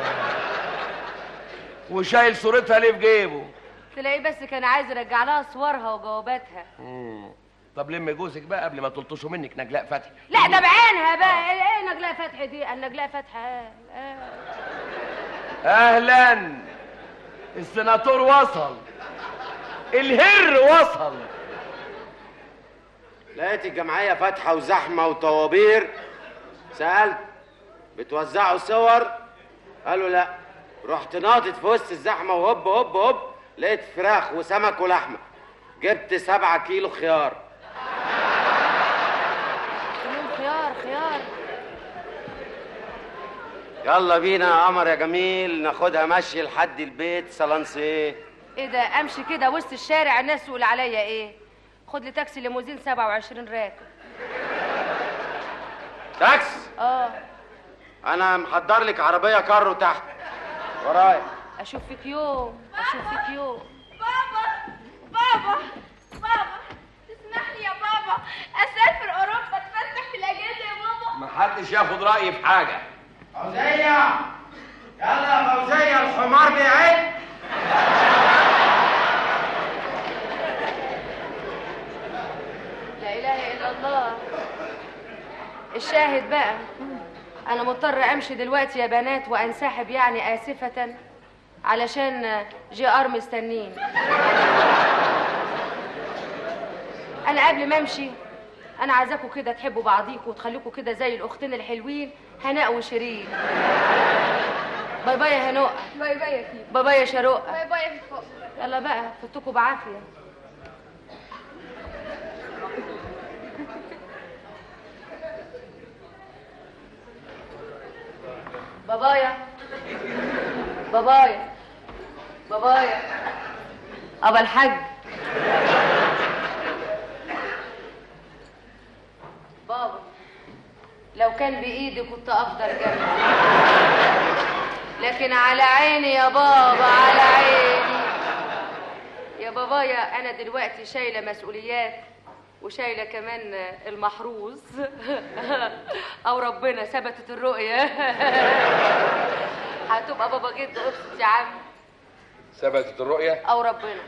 وشايل صورتها ليه في جيبه؟ تلاقيه بس كان عايز يرجع لها صورها وجواباتها. مم. طب لم جوزك بقى قبل ما تلطشوا منك نجلاء فتحي. لا ده بعينها بقى. ايه نجلاء فتحي دي؟ النجلاء فتحي. آه. اهلا. السناتور وصل، الهر وصل. لقيت الجمعية فاتحة وزحمة وطوابير. سألت بتوزعوا صور؟ قالوا لا. رحت ناطط في وسط الزحمة وهوب هوب هوب لقيت فراخ وسمك ولحمة. جبت سبعة كيلو خيار. خيار خيار. يلا بينا يا قمر يا جميل، ناخدها مشي لحد البيت. سلانس ايه؟ ايه ده؟ امشي كده وسط الشارع الناس تقول عليا ايه؟ خد لي تاكسي ليموزين سبعة وعشرين راكب. تاكس؟ اه. انا محضر لك عربية كارو تحت ورايا. اشوف فيك يوم، اشوف فيك يوم. بابا بابا بابا تسمح لي يا بابا اسافر اوروبا اتفسح في الاجازه يا بابا؟ محدش ياخد رايي في حاجه. فوزية، يلا يا فوزية الحمار بيعد. لا اله الا الله. الشاهد بقى، انا مضطر امشي دلوقتي يا بنات وانسحب، يعني اسفة، علشان جي ار مستنين. انا قبل ما امشي انا عايزاكم كده تحبوا بعضيكم وتخليكم كده زي الاختين الحلوين هناء وشيرين. باي باي يا هناء. باي باي يا فيفا. باي باي يا شروق. باي باي يا فيفا. يلا بقى فتكوا بعافيه. بابايا بابايا بابايا ابا الحاج. بابا لو كان بايدي كنت افضل جنبك، لكن على عيني يا بابا، على عيني يا بابايا. انا دلوقتي شايله مسؤوليات وشايله كمان المحروس. او ربنا ثبتت الرؤيه. هتبقى بابا جد. ابسط يا عم. ثبتت الرؤيه او ربنا.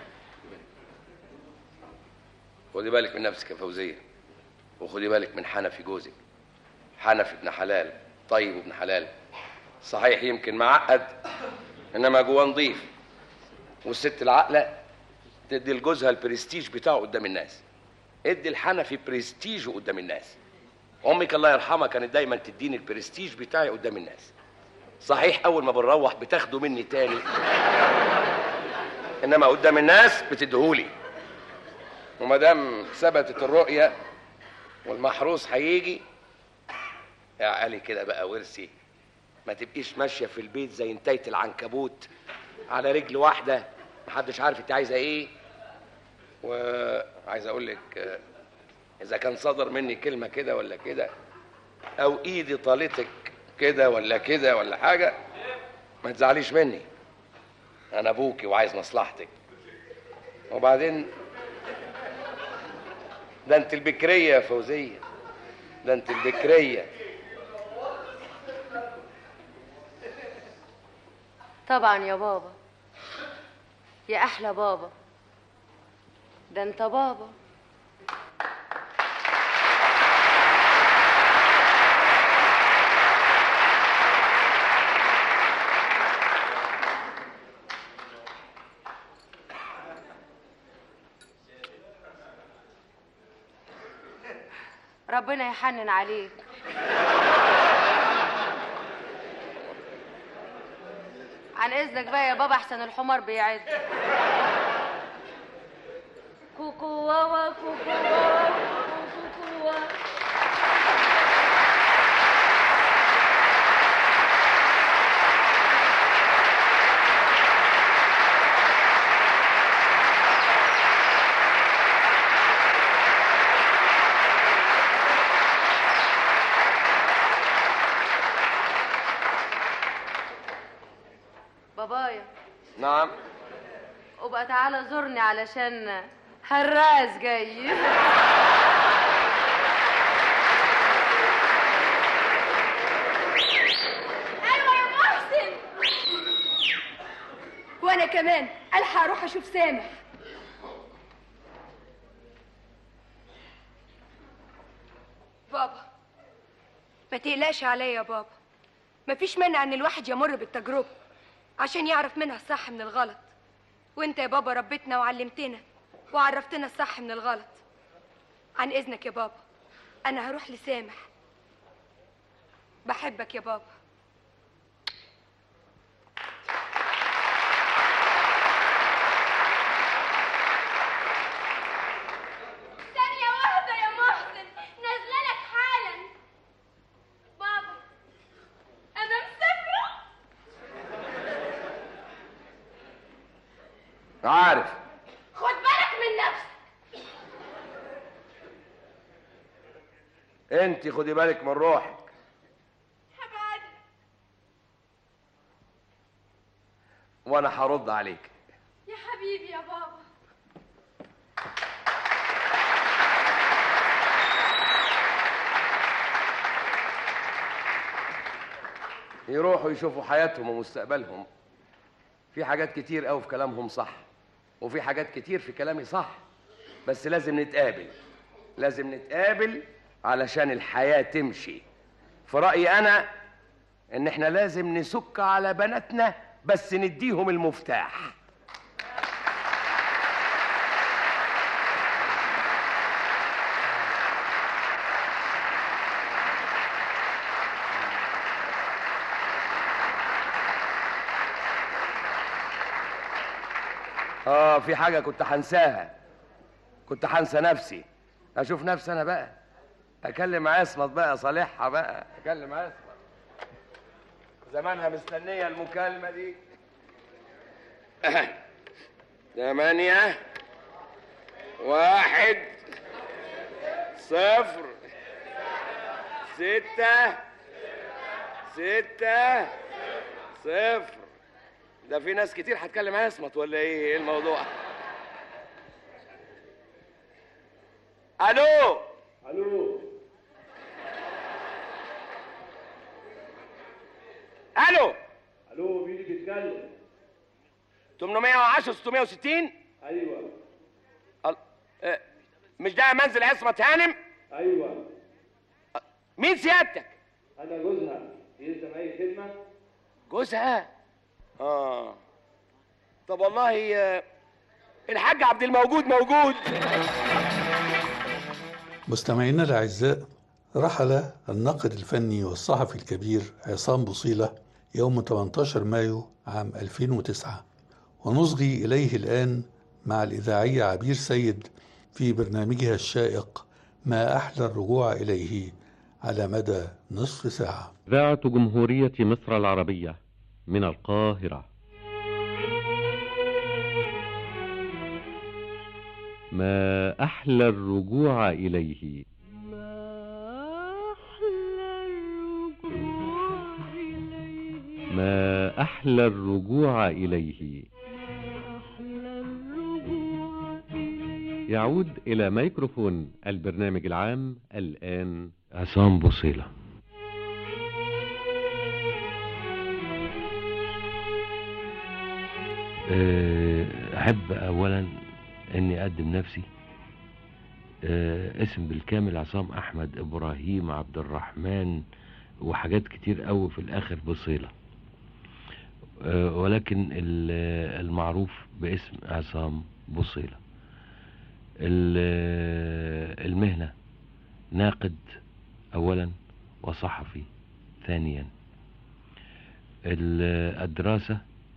خدي بالك من نفسك يا فوزيه، وخدي بالك من حنفي جوزك. حنفي ابن حلال، طيب وابن حلال. صحيح يمكن معقد، انما جواه نضيف. والست العاقله تدي لجوزها البرستيج بتاعه قدام الناس. ادي الحنفي برستيجه قدام الناس. امك الله يرحمها كانت دايما تديني البرستيج بتاعي قدام الناس. صحيح اول ما بنروح بتاخده مني تاني، انما قدام الناس بتديهولي. وما دام ثبتت الرؤيه والمحروس هيجي، يا علي كده بقى ورثي. ما تبقيش ماشيه في البيت زي انتايه العنكبوت على رجل واحده، محدش عارف انت عايزه ايه. وعايز اقول لك، اذا كان صدر مني كلمه كده ولا كده، او ايدي طالتك كده ولا كده ولا حاجه، ما تزعليش مني. انا ابوكي وعايز مصلحتك. وبعدين ده انت البكريه يا فوزيه، ده انت البكريه. طبعا يا بابا، يا احلى بابا، ده انت بابا. ربنا يحنن عليك. عن اذنك بقى يا بابا، احسن الحمار بيعد. كوكو واوا كوكو واوا كوكو واوا. بابايا. نعم. وبقى تعالى زورني علشان هراس جاي. ايوه يا محسن. وانا كمان الحق اروح اشوف سامح. بابا ما تقلقش عليا يا بابا، مفيش مانع ان الواحد يمر بالتجربه عشان يعرف منها الصح من الغلط. وانت يا بابا ربيتنا وعلمتنا وعرفتنا الصح من الغلط. عن اذنك يا بابا انا هروح لسامح. بحبك يا بابا. ثانية واحدة يا محسن، نازلة لك حالا. بابا أنا مسافرة. عارف. خد بالك من نفسك. انت خدي بالك من روحك. هبعد. وانا هرد عليك. يا حبيبي يا بابا. يروحوا يشوفوا حياتهم ومستقبلهم. في حاجات كتير قوي في كلامهم صح، وفي حاجات كتير في كلامي صح، بس لازم نتقابل. لازم نتقابل علشان الحياة تمشي. في رأيي أنا إن إحنا لازم نسك على بناتنا بس نديهم المفتاح. آه في حاجة كنت هنساها. كنت هنسى نفسي. أشوف نفسي أنا بقى. أكلم عصمت بقى، صالحها بقى. أكلم عصمت. زمانها مستنية المكالمة دي. ثمانية واحد صفر ستة ستة صفر. ده في ناس كتير هتكلم عصمت ولا ايه؟ ايه الموضوع؟ الو الو الو الو مين اللي بيتكلم؟ ثمانمائة وعشرة ستمائة وستين. ايوه. ال... اه... مش ده منزل عصمت هانم؟ ايوه. اه... مين سيادتك؟ انا جوزها. يلزم اي خدمه؟ جوزها؟ اه طب والله اه... الحاج عبد الموجود موجود. مستمعينا الأعزاء، رحل الناقد الفني والصحفي الكبير عصام بوصيلة يوم ثمانية عشر مايو عام ألفين وتسعة، ونصغي إليه الآن مع الإذاعية عبير سيد في برنامجها الشائق ما أحلى الرجوع إليه على مدى نصف ساعة. إذاعة جمهورية مصر العربية من القاهرة. ما أحلى الرجوع إليه. ما أحلى الرجوع إليه. يعود إلى ميكروفون البرنامج العام الآن عصام بوصيلة. أحب أولا أني أقدم نفسي. اسم بالكامل عصام أحمد إبراهيم عبد الرحمن، وحاجات كتير قوي في الآخر بوصيلة، ولكن المعروف باسم عصام بوصيلة. المهنة ناقد أولا وصحفي ثانيا. الدراسة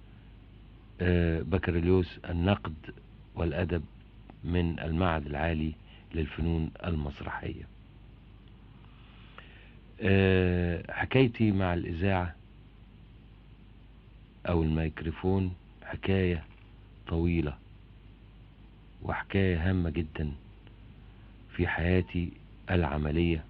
بكالوريوس النقد والأدب من المعهد العالي للفنون المسرحية. حكايتي مع الإذاعة أو الميكروفون حكاية طويلة وحكاية هامة جدا في حياتي العملية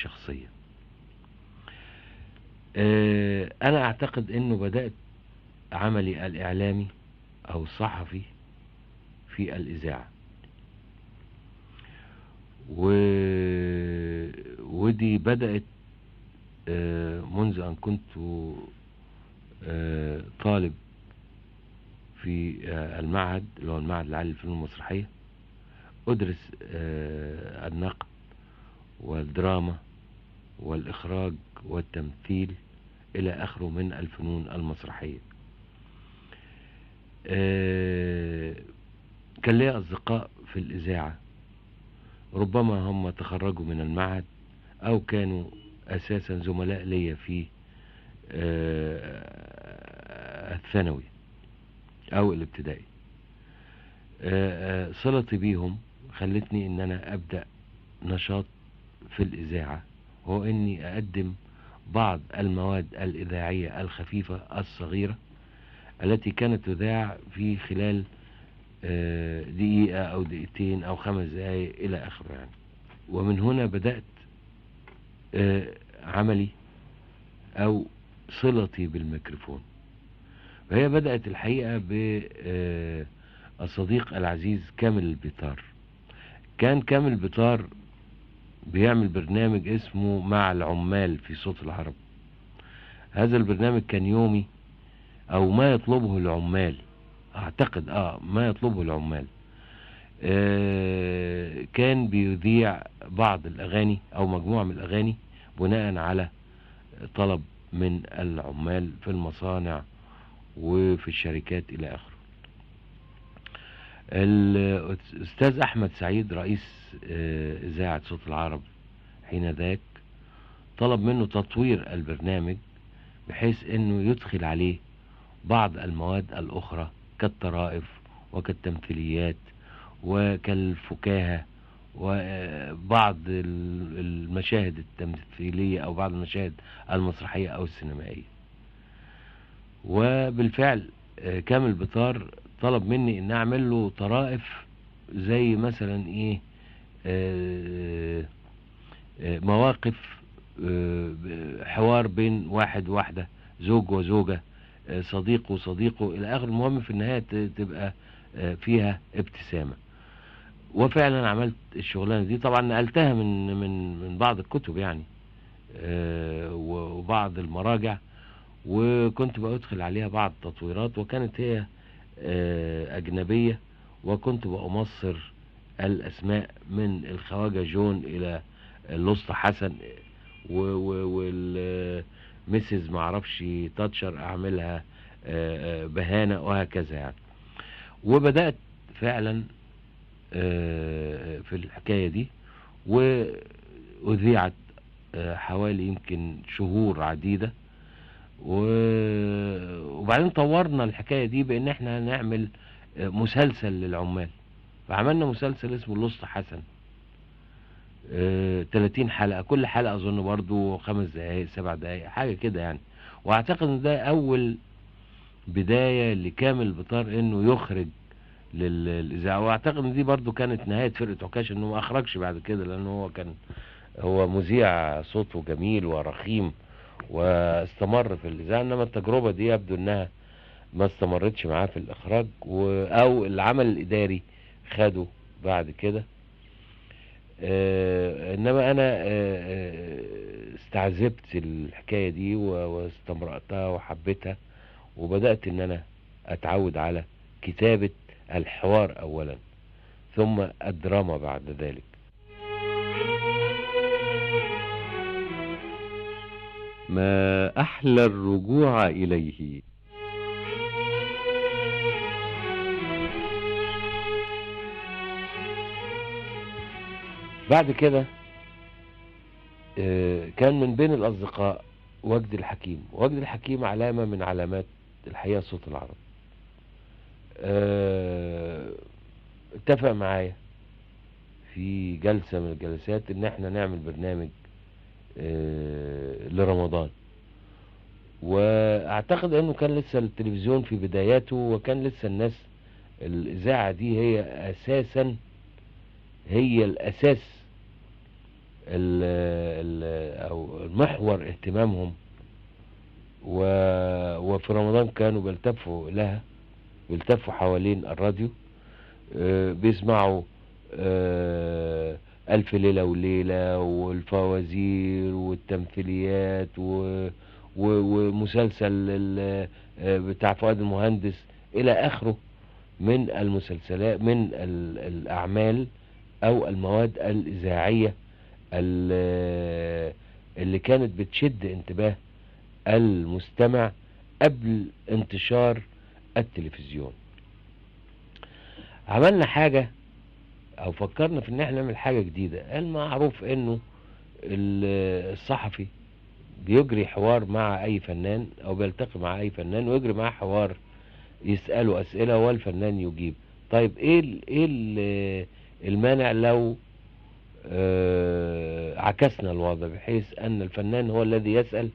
والشخصية. أنا أعتقد أنه بدأت عملي الإعلامي أو الصحفي في الإذاعة. و... ودي بدأت منذ أن كنت طالب في المعهد اللي هو المعهد العالي للفنون المسرحية، أدرس النقد والدراما والإخراج والتمثيل إلى آخره من الفنون المسرحية. كان لي أصدقاء في الإذاعة، ربما هم تخرجوا من المعهد أو كانوا أساسا زملاء لي في الثانوي أو الابتدائي. صلتي بيهم خلتني إن أنا أبدأ نشاط في الإذاعة، هو إني أقدم بعض المواد الإذاعية الخفيفة الصغيرة التي كانت تذاع في خلال دقيقة أو دقيقتين أو خمس دقائق إلى آخره يعني. ومن هنا بدأت عملي أو صلتي بالميكروفون، وهي بدأت الحقيقة بالصديق العزيز كامل البيطار. كان كامل البيطار بيعمل برنامج اسمه مع العمال في صوت العرب. هذا البرنامج كان يومي او ما يطلبه العمال، اعتقد اه ما يطلبه العمال. آه كان بيذيع بعض الاغاني او مجموعة من الاغاني بناء على طلب من العمال في المصانع وفي الشركات الى اخره. الاستاذ احمد سعيد رئيس آه اذاعة صوت العرب حين ذاك طلب منه تطوير البرنامج بحيث انه يدخل عليه بعض المواد الاخرى كالطرائف وكالتمثيليات وكالفكاهة وبعض المشاهد التمثيلية او بعض المشاهد المسرحية او السينمائية. وبالفعل كامل البيطار طلب مني ان اعمل له طرائف زي مثلا ايه آه مواقف حوار بين واحد وواحدة، زوج وزوجة، صديق وصديقه الى اخر. المهم في النهاية تبقى فيها ابتسامة. وفعلا عملت الشغلانة دي، طبعا نقلتها من من من بعض الكتب يعني وبعض المراجع، وكنت بأدخل عليها بعض التطويرات، وكانت هي أجنبية، وكنت بأمصر الأسماء من الخواجة جون إلى الأسطى حسن والمسز معرفش تاتشر أعملها بهانة وهكذا يعني. وبدأت فعلا في الحكاية دي، وأذيعت حوالي يمكن شهور عديدة. وبعدين طورنا الحكاية دي بان احنا نعمل مسلسل للعمال، فعملنا مسلسل اسمه الأسطى حسن، ثلاثين حلقة، كل حلقة اظن برضو خمس دقايق سبع دقايق حاجة كده يعني. واعتقد ان ده اول بداية لكامل البيطار انه يخرج للإذاعة، واعتقد ان دي برضو كانت نهاية فرقة عكاش، انه ما اخرجش بعد كده، لانه هو كان هو مذيع صوته جميل ورخيم واستمر في الإذاعة. انما التجربة دي يبدو انها ما استمرتش معاه في الاخراج، و... او العمل الاداري خده بعد كده. آه انما انا آه استعذبت الحكاية دي واستمرأتها وحبيتها، وبدأت ان انا اتعود على كتابة الحوار اولا ثم الدراما بعد ذلك. ما أحلى الرجوع إليه. بعد كده كان من بين الأصدقاء وجدي الحكيم. وجدي الحكيم علامة من علامات الحقيقة صوت العرب. اتفق معايا في جلسة من الجلسات ان احنا نعمل برنامج لرمضان، واعتقد انه كان لسه التلفزيون في بداياته، وكان لسه الناس الاذاعة دي هي اساسا هي الاساس ال ال او محور اهتمامهم، و وفي رمضان كانوا بيلتفوا لها، بيلتفوا حوالين الراديو، آه، بيسمعوا آه، ألف ليلة وليلة والفوازير والتمثيليات و- و- ومسلسل ال- آه، بتاع فؤاد المهندس إلى آخره من المسلسلات، من ال- الأعمال أو المواد الإذاعية ال- اللي كانت بتشد انتباه المستمع قبل انتشار التلفزيون. عملنا حاجة او فكرنا في ان احنا نعمل حاجة جديدة. المعروف انه ال- الصحفي بيجري حوار مع اي فنان او بيلتقي مع اي فنان ويجري معاه حوار، يسأله اسئلة والفنان يجيب. طيب ايه ال ايه ال المانع لو آه عكسنا الوضع بحيث ان الفنان هو الذي يسأل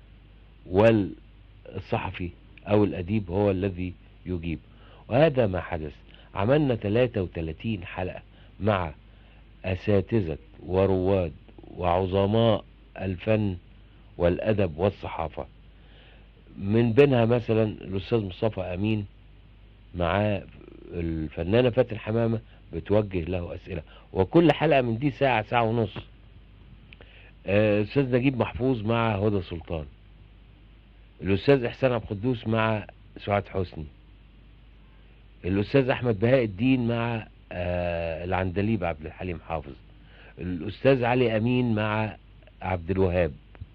والصحفي او الاديب هو الذي يجيب؟ وهذا ما حدث. عملنا ثلاثة وثلاثين حلقة مع اساتذة ورواد وعظماء الفن والادب والصحافة، من بينها مثلا الاستاذ مصطفى امين مع الفنانة فاتن حمامة بتوجه له اسئلة، وكل حلقة من دي ساعة ساعة ونص. الاستاذ نجيب محفوظ مع هدى سلطان، الاستاذ احسان عبد القدوس مع سعاد حسني، الاستاذ احمد بهاء الدين مع آه العندليب عبد الحليم حافظ، الاستاذ علي امين مع عبد الوهاب،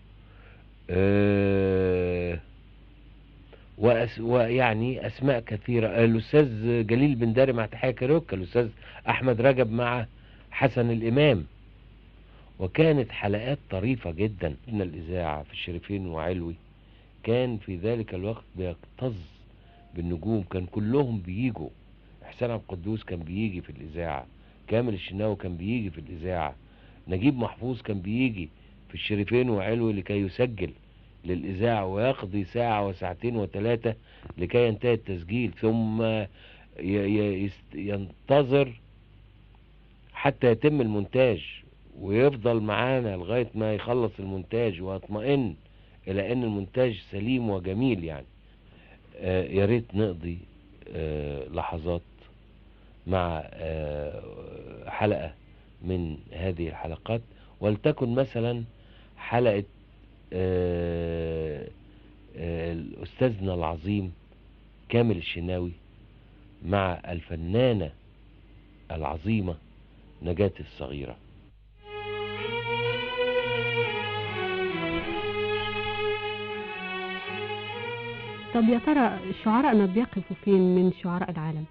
آه وأس ويعني اسماء كثيرة، الاستاذ جليل بنداري مع تحية كاروكا، الاستاذ احمد رجب مع حسن الامام. وكانت حلقات طريفة جدا. ان الاذاعة في الشريفين وعلوي كان في ذلك الوقت بيكتظ بالنجوم، كان كلهم بييجوا. احسان عبد القدوس كان بيجي في الاذاعة، كامل الشناوي كان بيجي في الاذاعة، نجيب محفوظ كان بيجي في الشريفين وعلوي لكي يسجل للاذاعة ويقضي ساعة وساعتين وثلاثة لكي ينتهي التسجيل، ثم ينتظر حتى يتم المونتاج ويفضل معانا لغاية ما يخلص المونتاج ويطمئن الى ان المونتاج سليم وجميل. يعني آه يا ريت نقضي آه لحظات مع آه حلقة من هذه الحلقات، ولتكن مثلا حلقة آه آه الأستاذنا العظيم كامل الشناوي مع الفنانة العظيمة نجاة الصغيرة. طب يا ترى شعراءنا بيقفوا فين من شعراء العالم؟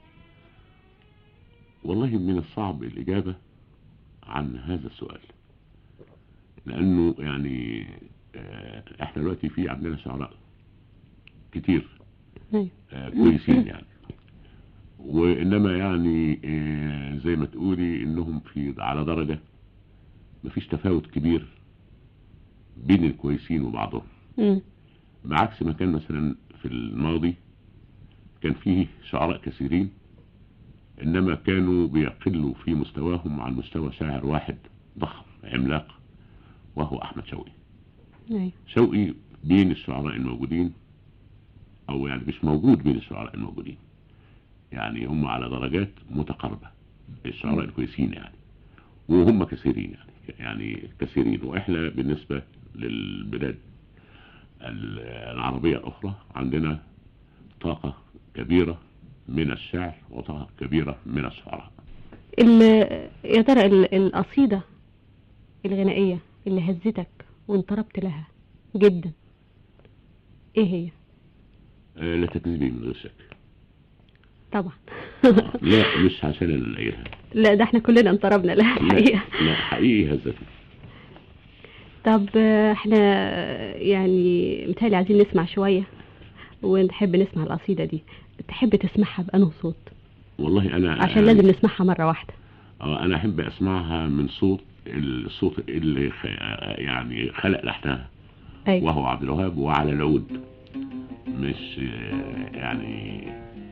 والله من الصعب الإجابة عن هذا السؤال، لأنه يعني احنا دلوقتي في عندنا شعراء كتير آه كويسين يعني، وإنما يعني آه زي ما تقولي إنهم في على درجة مفيش تفاوت كبير بين الكويسين وبعضهم، بعكس ما كان مثلا في الماضي كان فيه شعراء كثيرين انما كانوا بيقلوا في مستواهم عن مستوى شاعر واحد ضخم عملاق وهو احمد شوقي. أي. شوقي بين الشعراء الموجودين، او يعني مش موجود بين الشعراء الموجودين، يعني هم على درجات متقاربة الشعراء الكويسين يعني، وهم كثيرين يعني يعني كثيرين. واحنا بالنسبة للبلاد العربية الأخرى عندنا طاقة كبيرة من الشعر وطاقة كبيرة من الشعراء. يا ترى القصيدة الغنائية اللي هزتك وانطربت لها جدا ايه هي؟ آه لا تكذبي من غير شك. طبعا. لا مش عشان نلاقيها، لا ده احنا كلنا انطربنا لها الحقيقة. لا, لا حقيقي هزتني. طب احنا يعني متهيألي عايزين نسمع شوية ونحب نسمع القصيدة دي، تحب تسمعها بأنه صوت؟ والله انا عشان لازم نسمعها مرة واحدة. اه انا احب اسمعها من صوت الصوت اللي يعني خلق لحنها. أيوة. وهو عبد الوهاب وعلى العود، مش يعني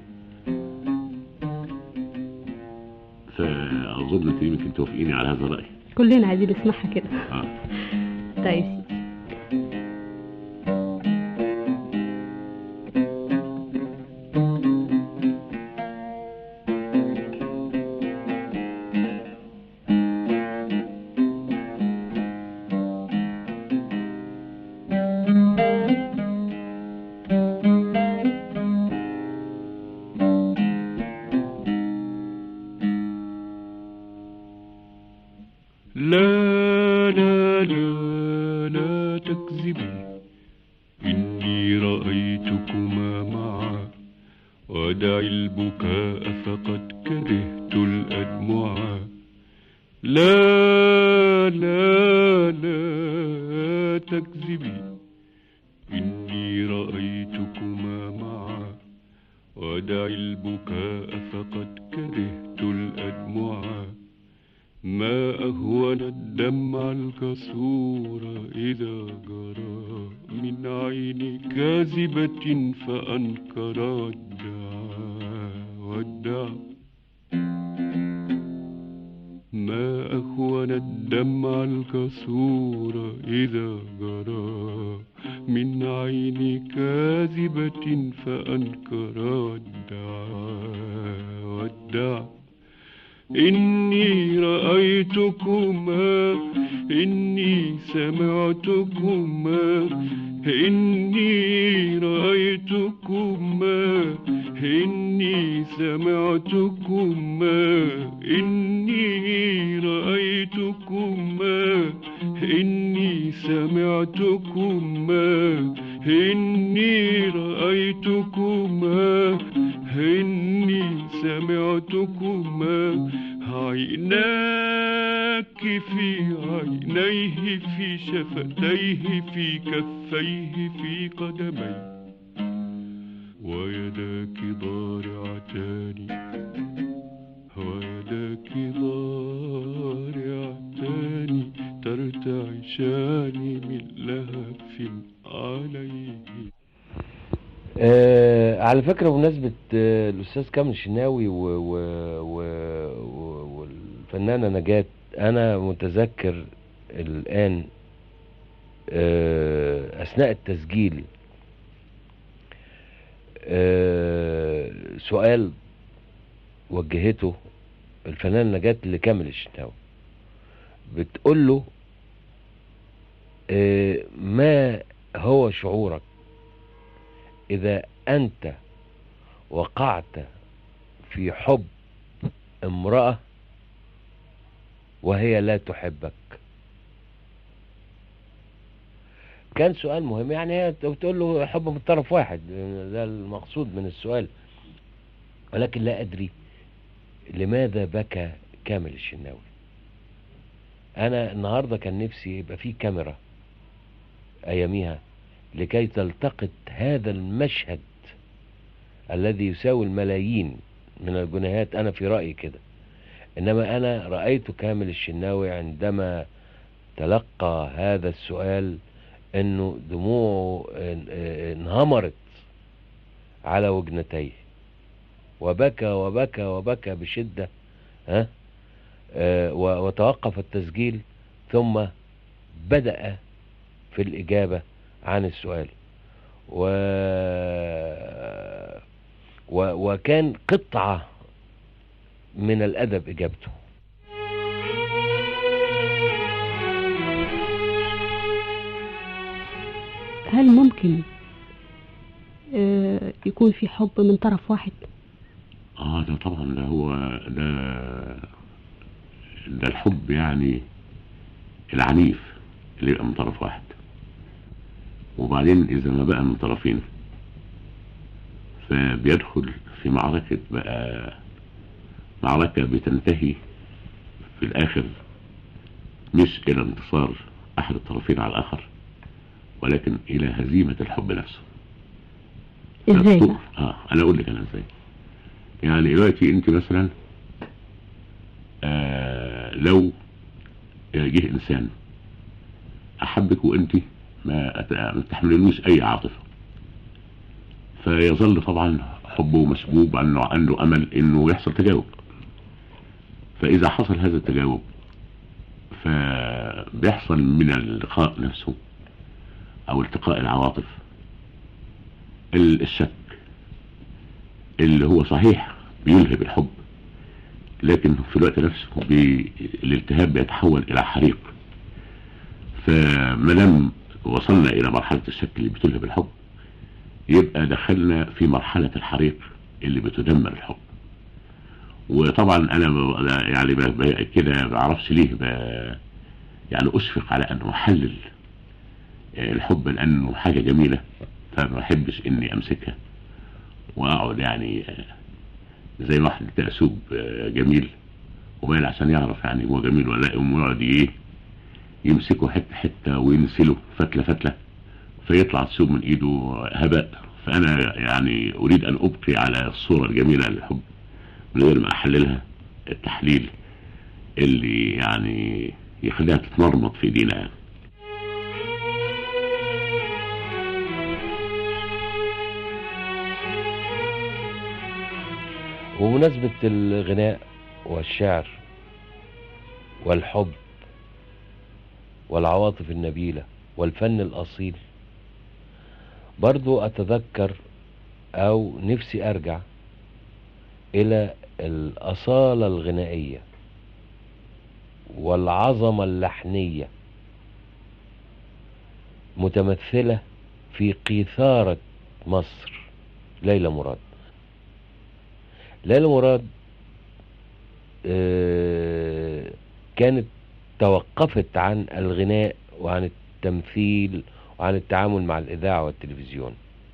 فاظن انت يمكن توافقيني على هذا الرأي. كلنا عايزين نسمعها كده. اه طيب ودع البكاء فقد كرهت الأدمع. لا لا لا تكذبي، إني رأيتكما معا. ودع البكاء فقد كرهت الأدمع. ما أهون الدمع الكسور إذا جرى من عين كاذبة فأنكر الدعاء والدع. ما أهون الدمع الكسور إذا جرى من عين كاذبة فأنكر الدعاء والدع. إني رأيتكما، إني سمعتكما، إني رأيتكما، إني سمعتكما، إني رأيتكما، إني سمعتكما، إني رأيتكما، إني سمعتكما. عيناك في عينيه، في شفتيه، في كفيه، في قدميه. ويداك ضارعتان، ويداك ضارعتان ترتعشان من لهف عليه. آه على فكرة بمناسبة آه الأستاذ كامل الشناوي والفنانة نجاة، أنا متذكر الآن آه أثناء التسجيل آه سؤال وجهته الفنانة نجاة لكامل الشناوي، بتقول له آه ما هو شعورك إذا أنت وقعت في حب امرأة وهي لا تحبك؟ كان سؤال مهم، يعني هي بتقول له حب من طرف واحد، ده المقصود من السؤال. ولكن لا أدري لماذا بكى كامل الشناوي. أنا النهاردة كان نفسي يبقى فيه كاميرا أياميها لكي تلتقط هذا المشهد الذي يساوي الملايين من الجنيهات، أنا في رأيي كده. إنما أنا رأيت كامل الشناوي عندما تلقى هذا السؤال إنه دموعه انهمرت على وجنتيه، وبكى وبكى وبكى بشدة، ها آه وتوقف التسجيل ثم بدأ في الإجابة عن السؤال. و... و... وكان قطعة من الأدب إجابته. هل ممكن آه يكون في حب من طرف واحد؟ اه ده طبعا، ده هو ده ده الحب يعني العنيف اللي يبقى من طرف واحد. وبعدين إذا ما بقى من طرفين فبيدخل في معركة، بقى معركة بتنتهي في الآخر مش إلى انتصار أحد الطرفين على الآخر، ولكن إلى هزيمة الحب نفسه. إزاي؟ آه أنا أقول لك أنا إزاي. يعني دلوقتي أنت مثلا آه لو جه إنسان أحبك وأنت ما تحملنوش أي عاطفة، فيظل طبعا حبه مسبوب عنه، عنده أمل إنه يحصل تجاوب. فإذا حصل هذا التجاوب فبيحصل من اللقاء نفسه أو التقاء العواطف الشك، اللي هو صحيح بيلهب الحب، لكن في الوقت نفسه الالتهاب بيتحول إلى حريق. فمادام وصلنا إلى مرحلة الشك اللي بتلهب الحب، يبقى دخلنا في مرحلة الحريق اللي بتدمر الحب. وطبعا أنا يعني كده ما بعرفش ليه يعني أشفق على أن أحلل الحب لأنه حاجة جميلة، فما أحبش إني أمسكها واقعد يعني زي واحد بتاع سوب جميل ومال عشان يعرف يعني هو جميل ولا لا، يقوم يقعد ايه يمسكه حته حته وينسله فتله فتله فيطلع السوب من ايده هباء. فانا يعني اريد ان ابقي على الصوره الجميله للحب من غير ما احللها التحليل اللي يعني يخليها تتمرمط في ايدينا يعني. وبمناسبة الغناء والشعر والحب والعواطف النبيلة والفن الأصيل، برضو أتذكر أو نفسي أرجع إلى الأصالة الغنائية والعظمة اللحنية متمثلة في قيثارة مصر ليلى مراد. ليلى مراد كانت توقفت عن الغناء وعن التمثيل وعن التعامل مع الإذاعة والتلفزيون،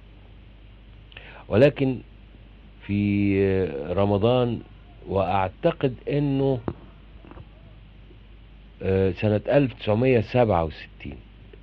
ولكن في رمضان وأعتقد أنه سنة ألف وتسعمائة وسبعة وستين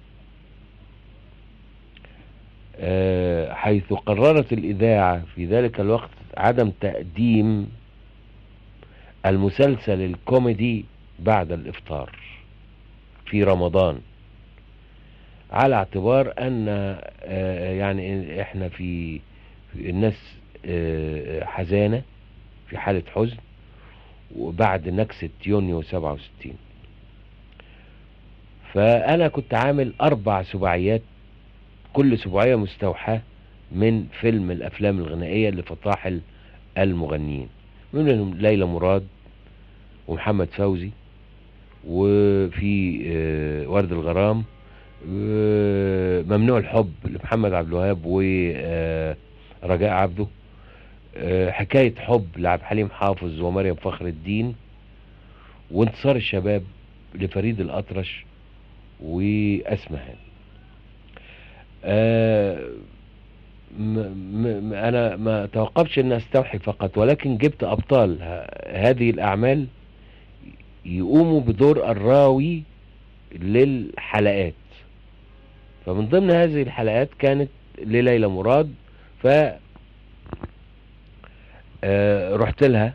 حيث قررت الإذاعة في ذلك الوقت عدم تقديم المسلسل الكوميدي بعد الإفطار في رمضان، على اعتبار أن يعني احنا في الناس حزانة في حالة حزن وبعد نكسة يونيو سبعة وستين. فأنا كنت عامل أربع سباعيات، كل سباعية مستوحاة من فيلم الأفلام الغنائية لفطاحل المغنيين، منهم ليلى مراد ومحمد فوزي وفي ورد الغرام، ممنوع الحب لمحمد عبد الوهاب ورجاء عبده، حكاية حب لعبد الحليم حافظ ومريم فخر الدين، وانتصار الشباب لفريد الأطرش وأسمهان. أه م م أنا ما توقفش أن أستوحي فقط، ولكن جبت أبطال هذه الأعمال يقوموا بدور الراوي للحلقات. فمن ضمن هذه الحلقات كانت لليلى مراد، ف أه رحت لها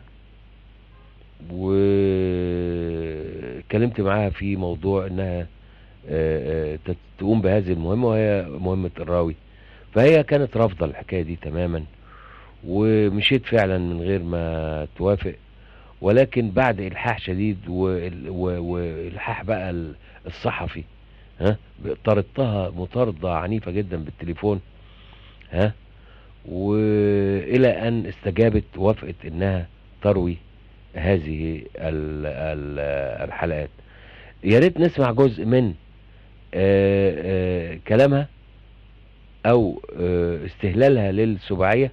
وكلمت معاها في موضوع أنها تقوم بهذه المهمة وهي مهمة الراوي، فهي كانت رافضة الحكاية دي تماما، ومشيت فعلا من غير ما توافق. ولكن بعد إلحاح شديد وإلحاح بقى الصحفي، ها طردتها مطاردة عنيفة جدا بالتليفون، ها وإلى أن استجابت وافقت إنها تروي هذه الحلقات. يا ريت نسمع جزء من آآ آآ كلامها او استهلالها للسباعية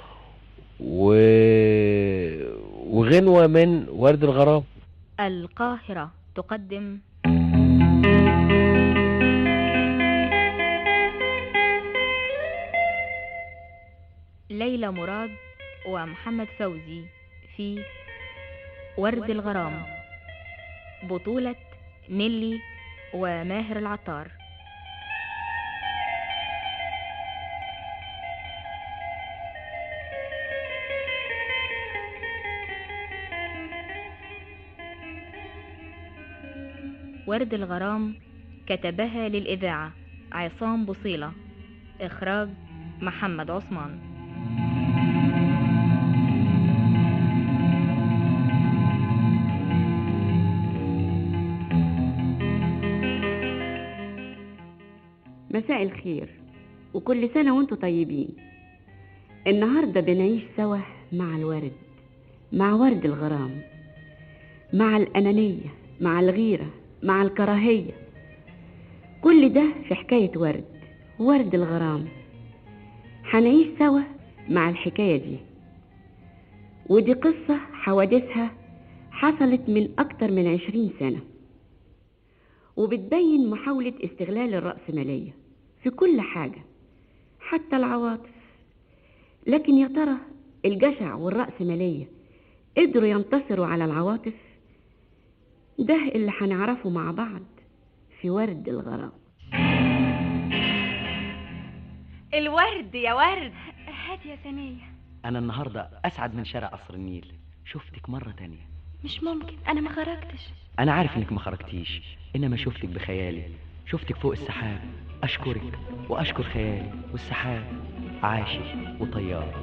وغنوة من ورد الغرام. القاهرة تقدم ليلى مراد ومحمد فوزي في ورد الغرام، بطولة نيلي وماهر العطار. ورد الغرام كتبها للإذاعة عصام بوصيلة، إخراج محمد عثمان. مساء الخير وكل سنة وانتم طيبين. النهاردة بنعيش سوا مع الورد، مع ورد الغرام، مع الأنانية، مع الغيرة، مع الكراهية، كل ده في حكاية ورد، ورد الغرام. هنعيش سوا مع الحكاية دي، ودي قصة حوادثها حصلت من أكتر من عشرين سنة، وبتبين محاولة استغلال الرأسمالية في كل حاجة، حتى العواطف. لكن يا ترى الجشع والرأسمالية قدروا ينتصروا على العواطف؟ ده اللي هنعرفه مع بعض في ورد الغرام. الورد يا ورد. هات يا ثانية. أنا النهاردة أسعد من شارع قصر النيل. شفتك مرة تانية. مش ممكن، أنا ما خرجتش. أنا عارف إنك ما خرجتيش، إنما شفتك بخيالي، شفتك فوق السحاب. أشكرك وأشكر خيالي والسحاب عاشق وطيار.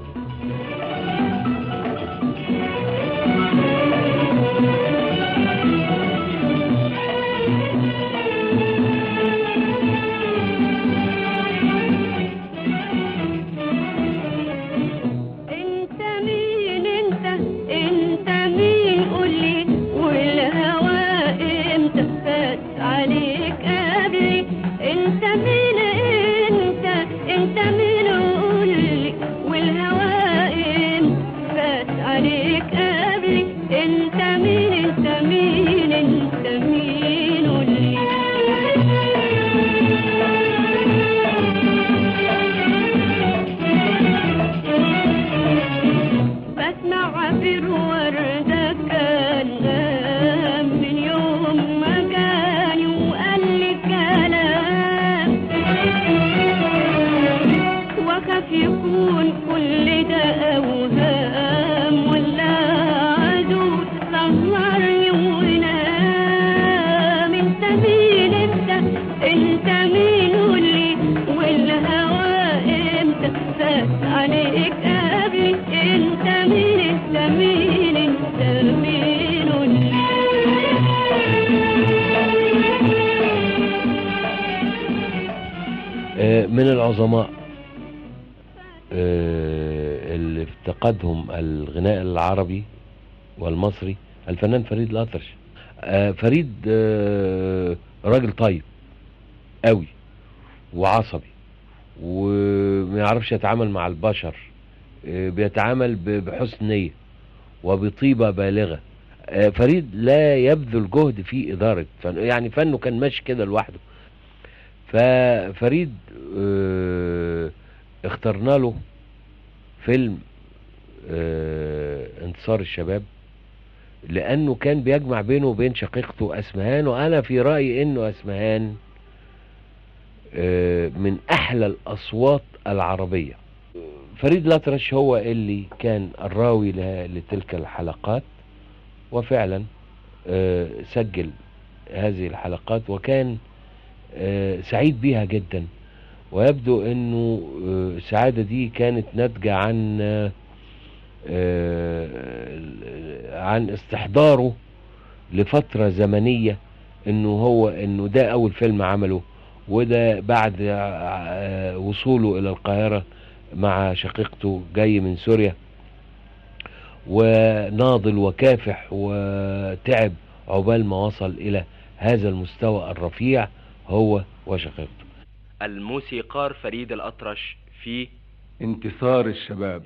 من العظماء اللي افتقدهم الغناء العربي والمصري الفنان فريد الأطرش. فريد راجل طيب قوي وعصبي وما يعرفش يتعامل مع البشر، بيتعامل بحسن نية وبطيبة بالغة. فريد لا يبذل جهد في إدارة فن، يعني فنه كان ماشي كده لوحده. ففريد اه اخترنا له فيلم اه انتصار الشباب، لأنه كان بيجمع بينه وبين شقيقته أسمهان، وأنا في رأيي إنه أسمهان اه من أحلى الأصوات العربية. فريد الأطرش هو اللي كان الراوي لتلك الحلقات، وفعلا اه سجل هذه الحلقات وكان آه سعيد بيها جدا. ويبدو انه آه السعادة دي كانت ناتجة عن آه آه عن استحضاره لفترة زمنية، انه هو انه ده اول فيلم عمله، وده بعد آه وصوله الى القاهرة مع شقيقته جاي من سوريا، وناضل وكافح وتعب عقبال ما وصل الى هذا المستوى الرفيع هو وشقيقته. الموسيقار فريد الأطرش في انتصار الشباب.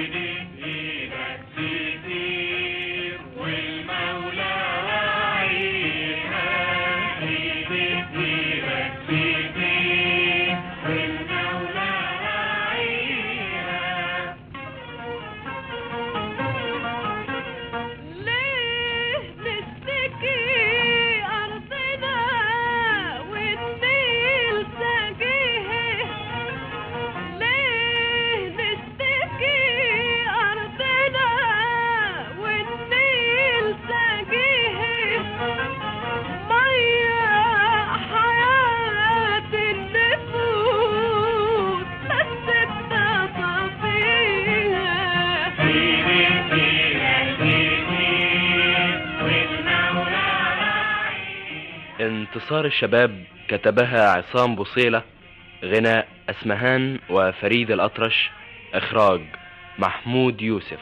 انتصار الشباب كتبها عصام بوصيلة، غناء أسمهان وفريد الأطرش، إخراج محمود يوسف.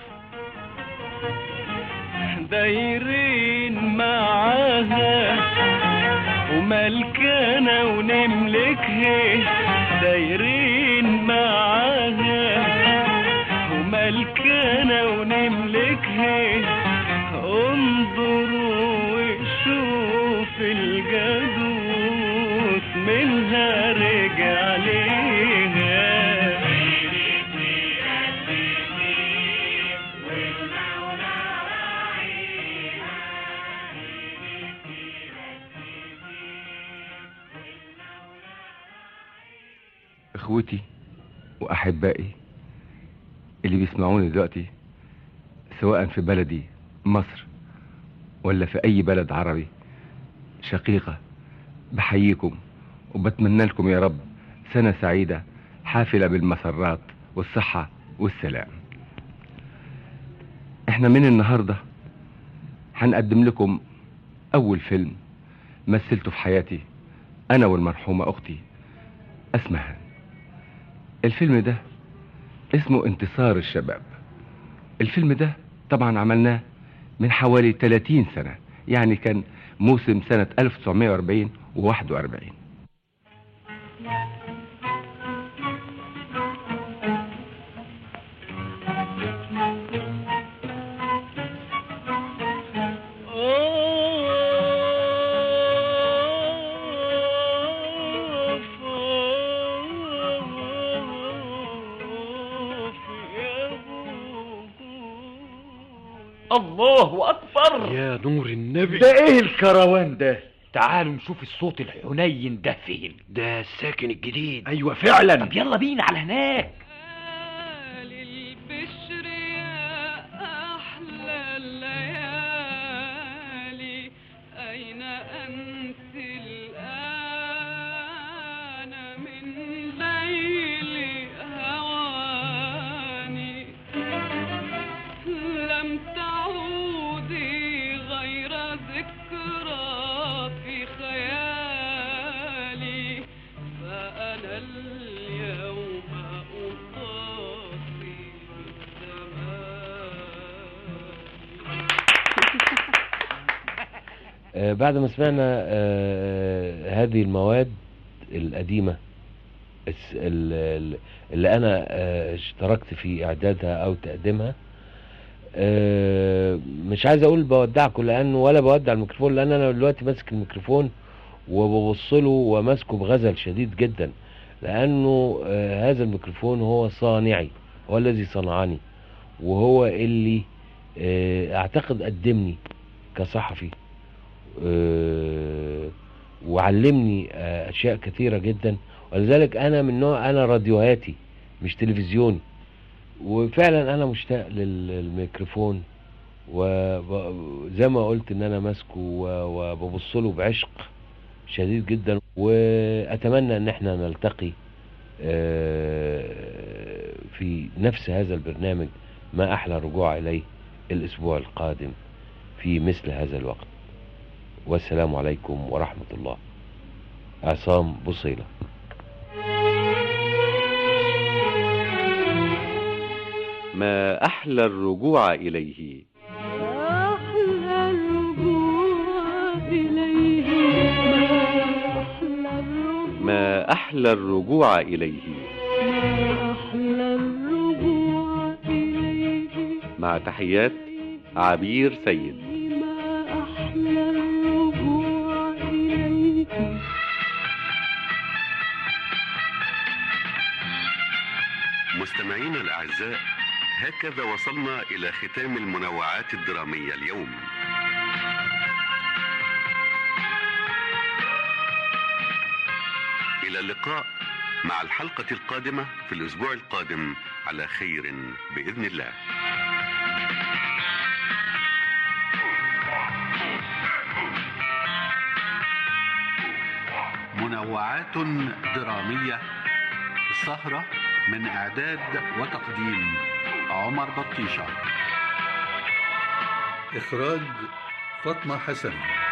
دايرين معاها وملكنا ونملكها، دايرين معاها وملكنا ونملكها، انظروا وشوف الجدوس منها رجع ليها. اخوتي واحبائي اللي بيسمعوني دلوقتي، سواء في بلدي مصر ولا في اي بلد عربي شقيقة، بحييكم وبتمنى لكم يا رب سنة سعيدة حافلة بالمسرات والصحة والسلام. احنا من النهاردة هنقدم لكم اول فيلم مثلته في حياتي انا والمرحومة اختي اسمهان. الفيلم ده اسمه انتصار الشباب. الفيلم ده طبعا عملناه من حوالي ثلاثين سنة، يعني كان موسم سنة ألف وتسعمائة وأربعين وواحد وأربعين. الله أكبر يا نور النبي، ده ايه الكروان ده؟ تعالوا نشوف الصوت الحنين ده فين. ده الساكن الجديد. ايوه فعلا. طب يلا بينا على هناك. بعد ما سمعنا آه هذه المواد القديمة اللي أنا آه اشتركت في إعدادها أو تقديمها، آه مش عايز أقول بودعكم لأنه ولا بودع الميكروفون، لأن أنا دلوقتي ماسك الميكروفون وببصله وماسكه بغزل شديد جدا، لأنه آه هذا الميكروفون هو صانعي، هو الذي صنعني، وهو اللي آه أعتقد قدمني كصحفي، أه وعلمني أه اشياء كثيرة جدا. ولذلك انا من نوع انا راديوهاتي مش تلفزيوني، وفعلا انا مشتاق للميكروفون، وزي ما قلت ان انا ماسكه وببص له بعشق شديد جدا، واتمنى ان احنا نلتقي أه في نفس هذا البرنامج ما احلى الرجوع اليه الاسبوع القادم في مثل هذا الوقت. والسلام عليكم ورحمة الله. عصام بصيلة. ما أحلى الرجوع إليه. أحلى الرجوع إليه. ما أحلى الرجوع إليه. ما أحلى الرجوع إليه. مع تحيات عبير سيد. مستمعينا الأعزاء، هكذا وصلنا إلى ختام المنوعات الدرامية اليوم. إلى اللقاء مع الحلقة القادمة في الأسبوع القادم على خير بإذن الله. منوعات درامية، السهرة من إعداد وتقديم عمر بطيشة، إخراج فاطمة حسن.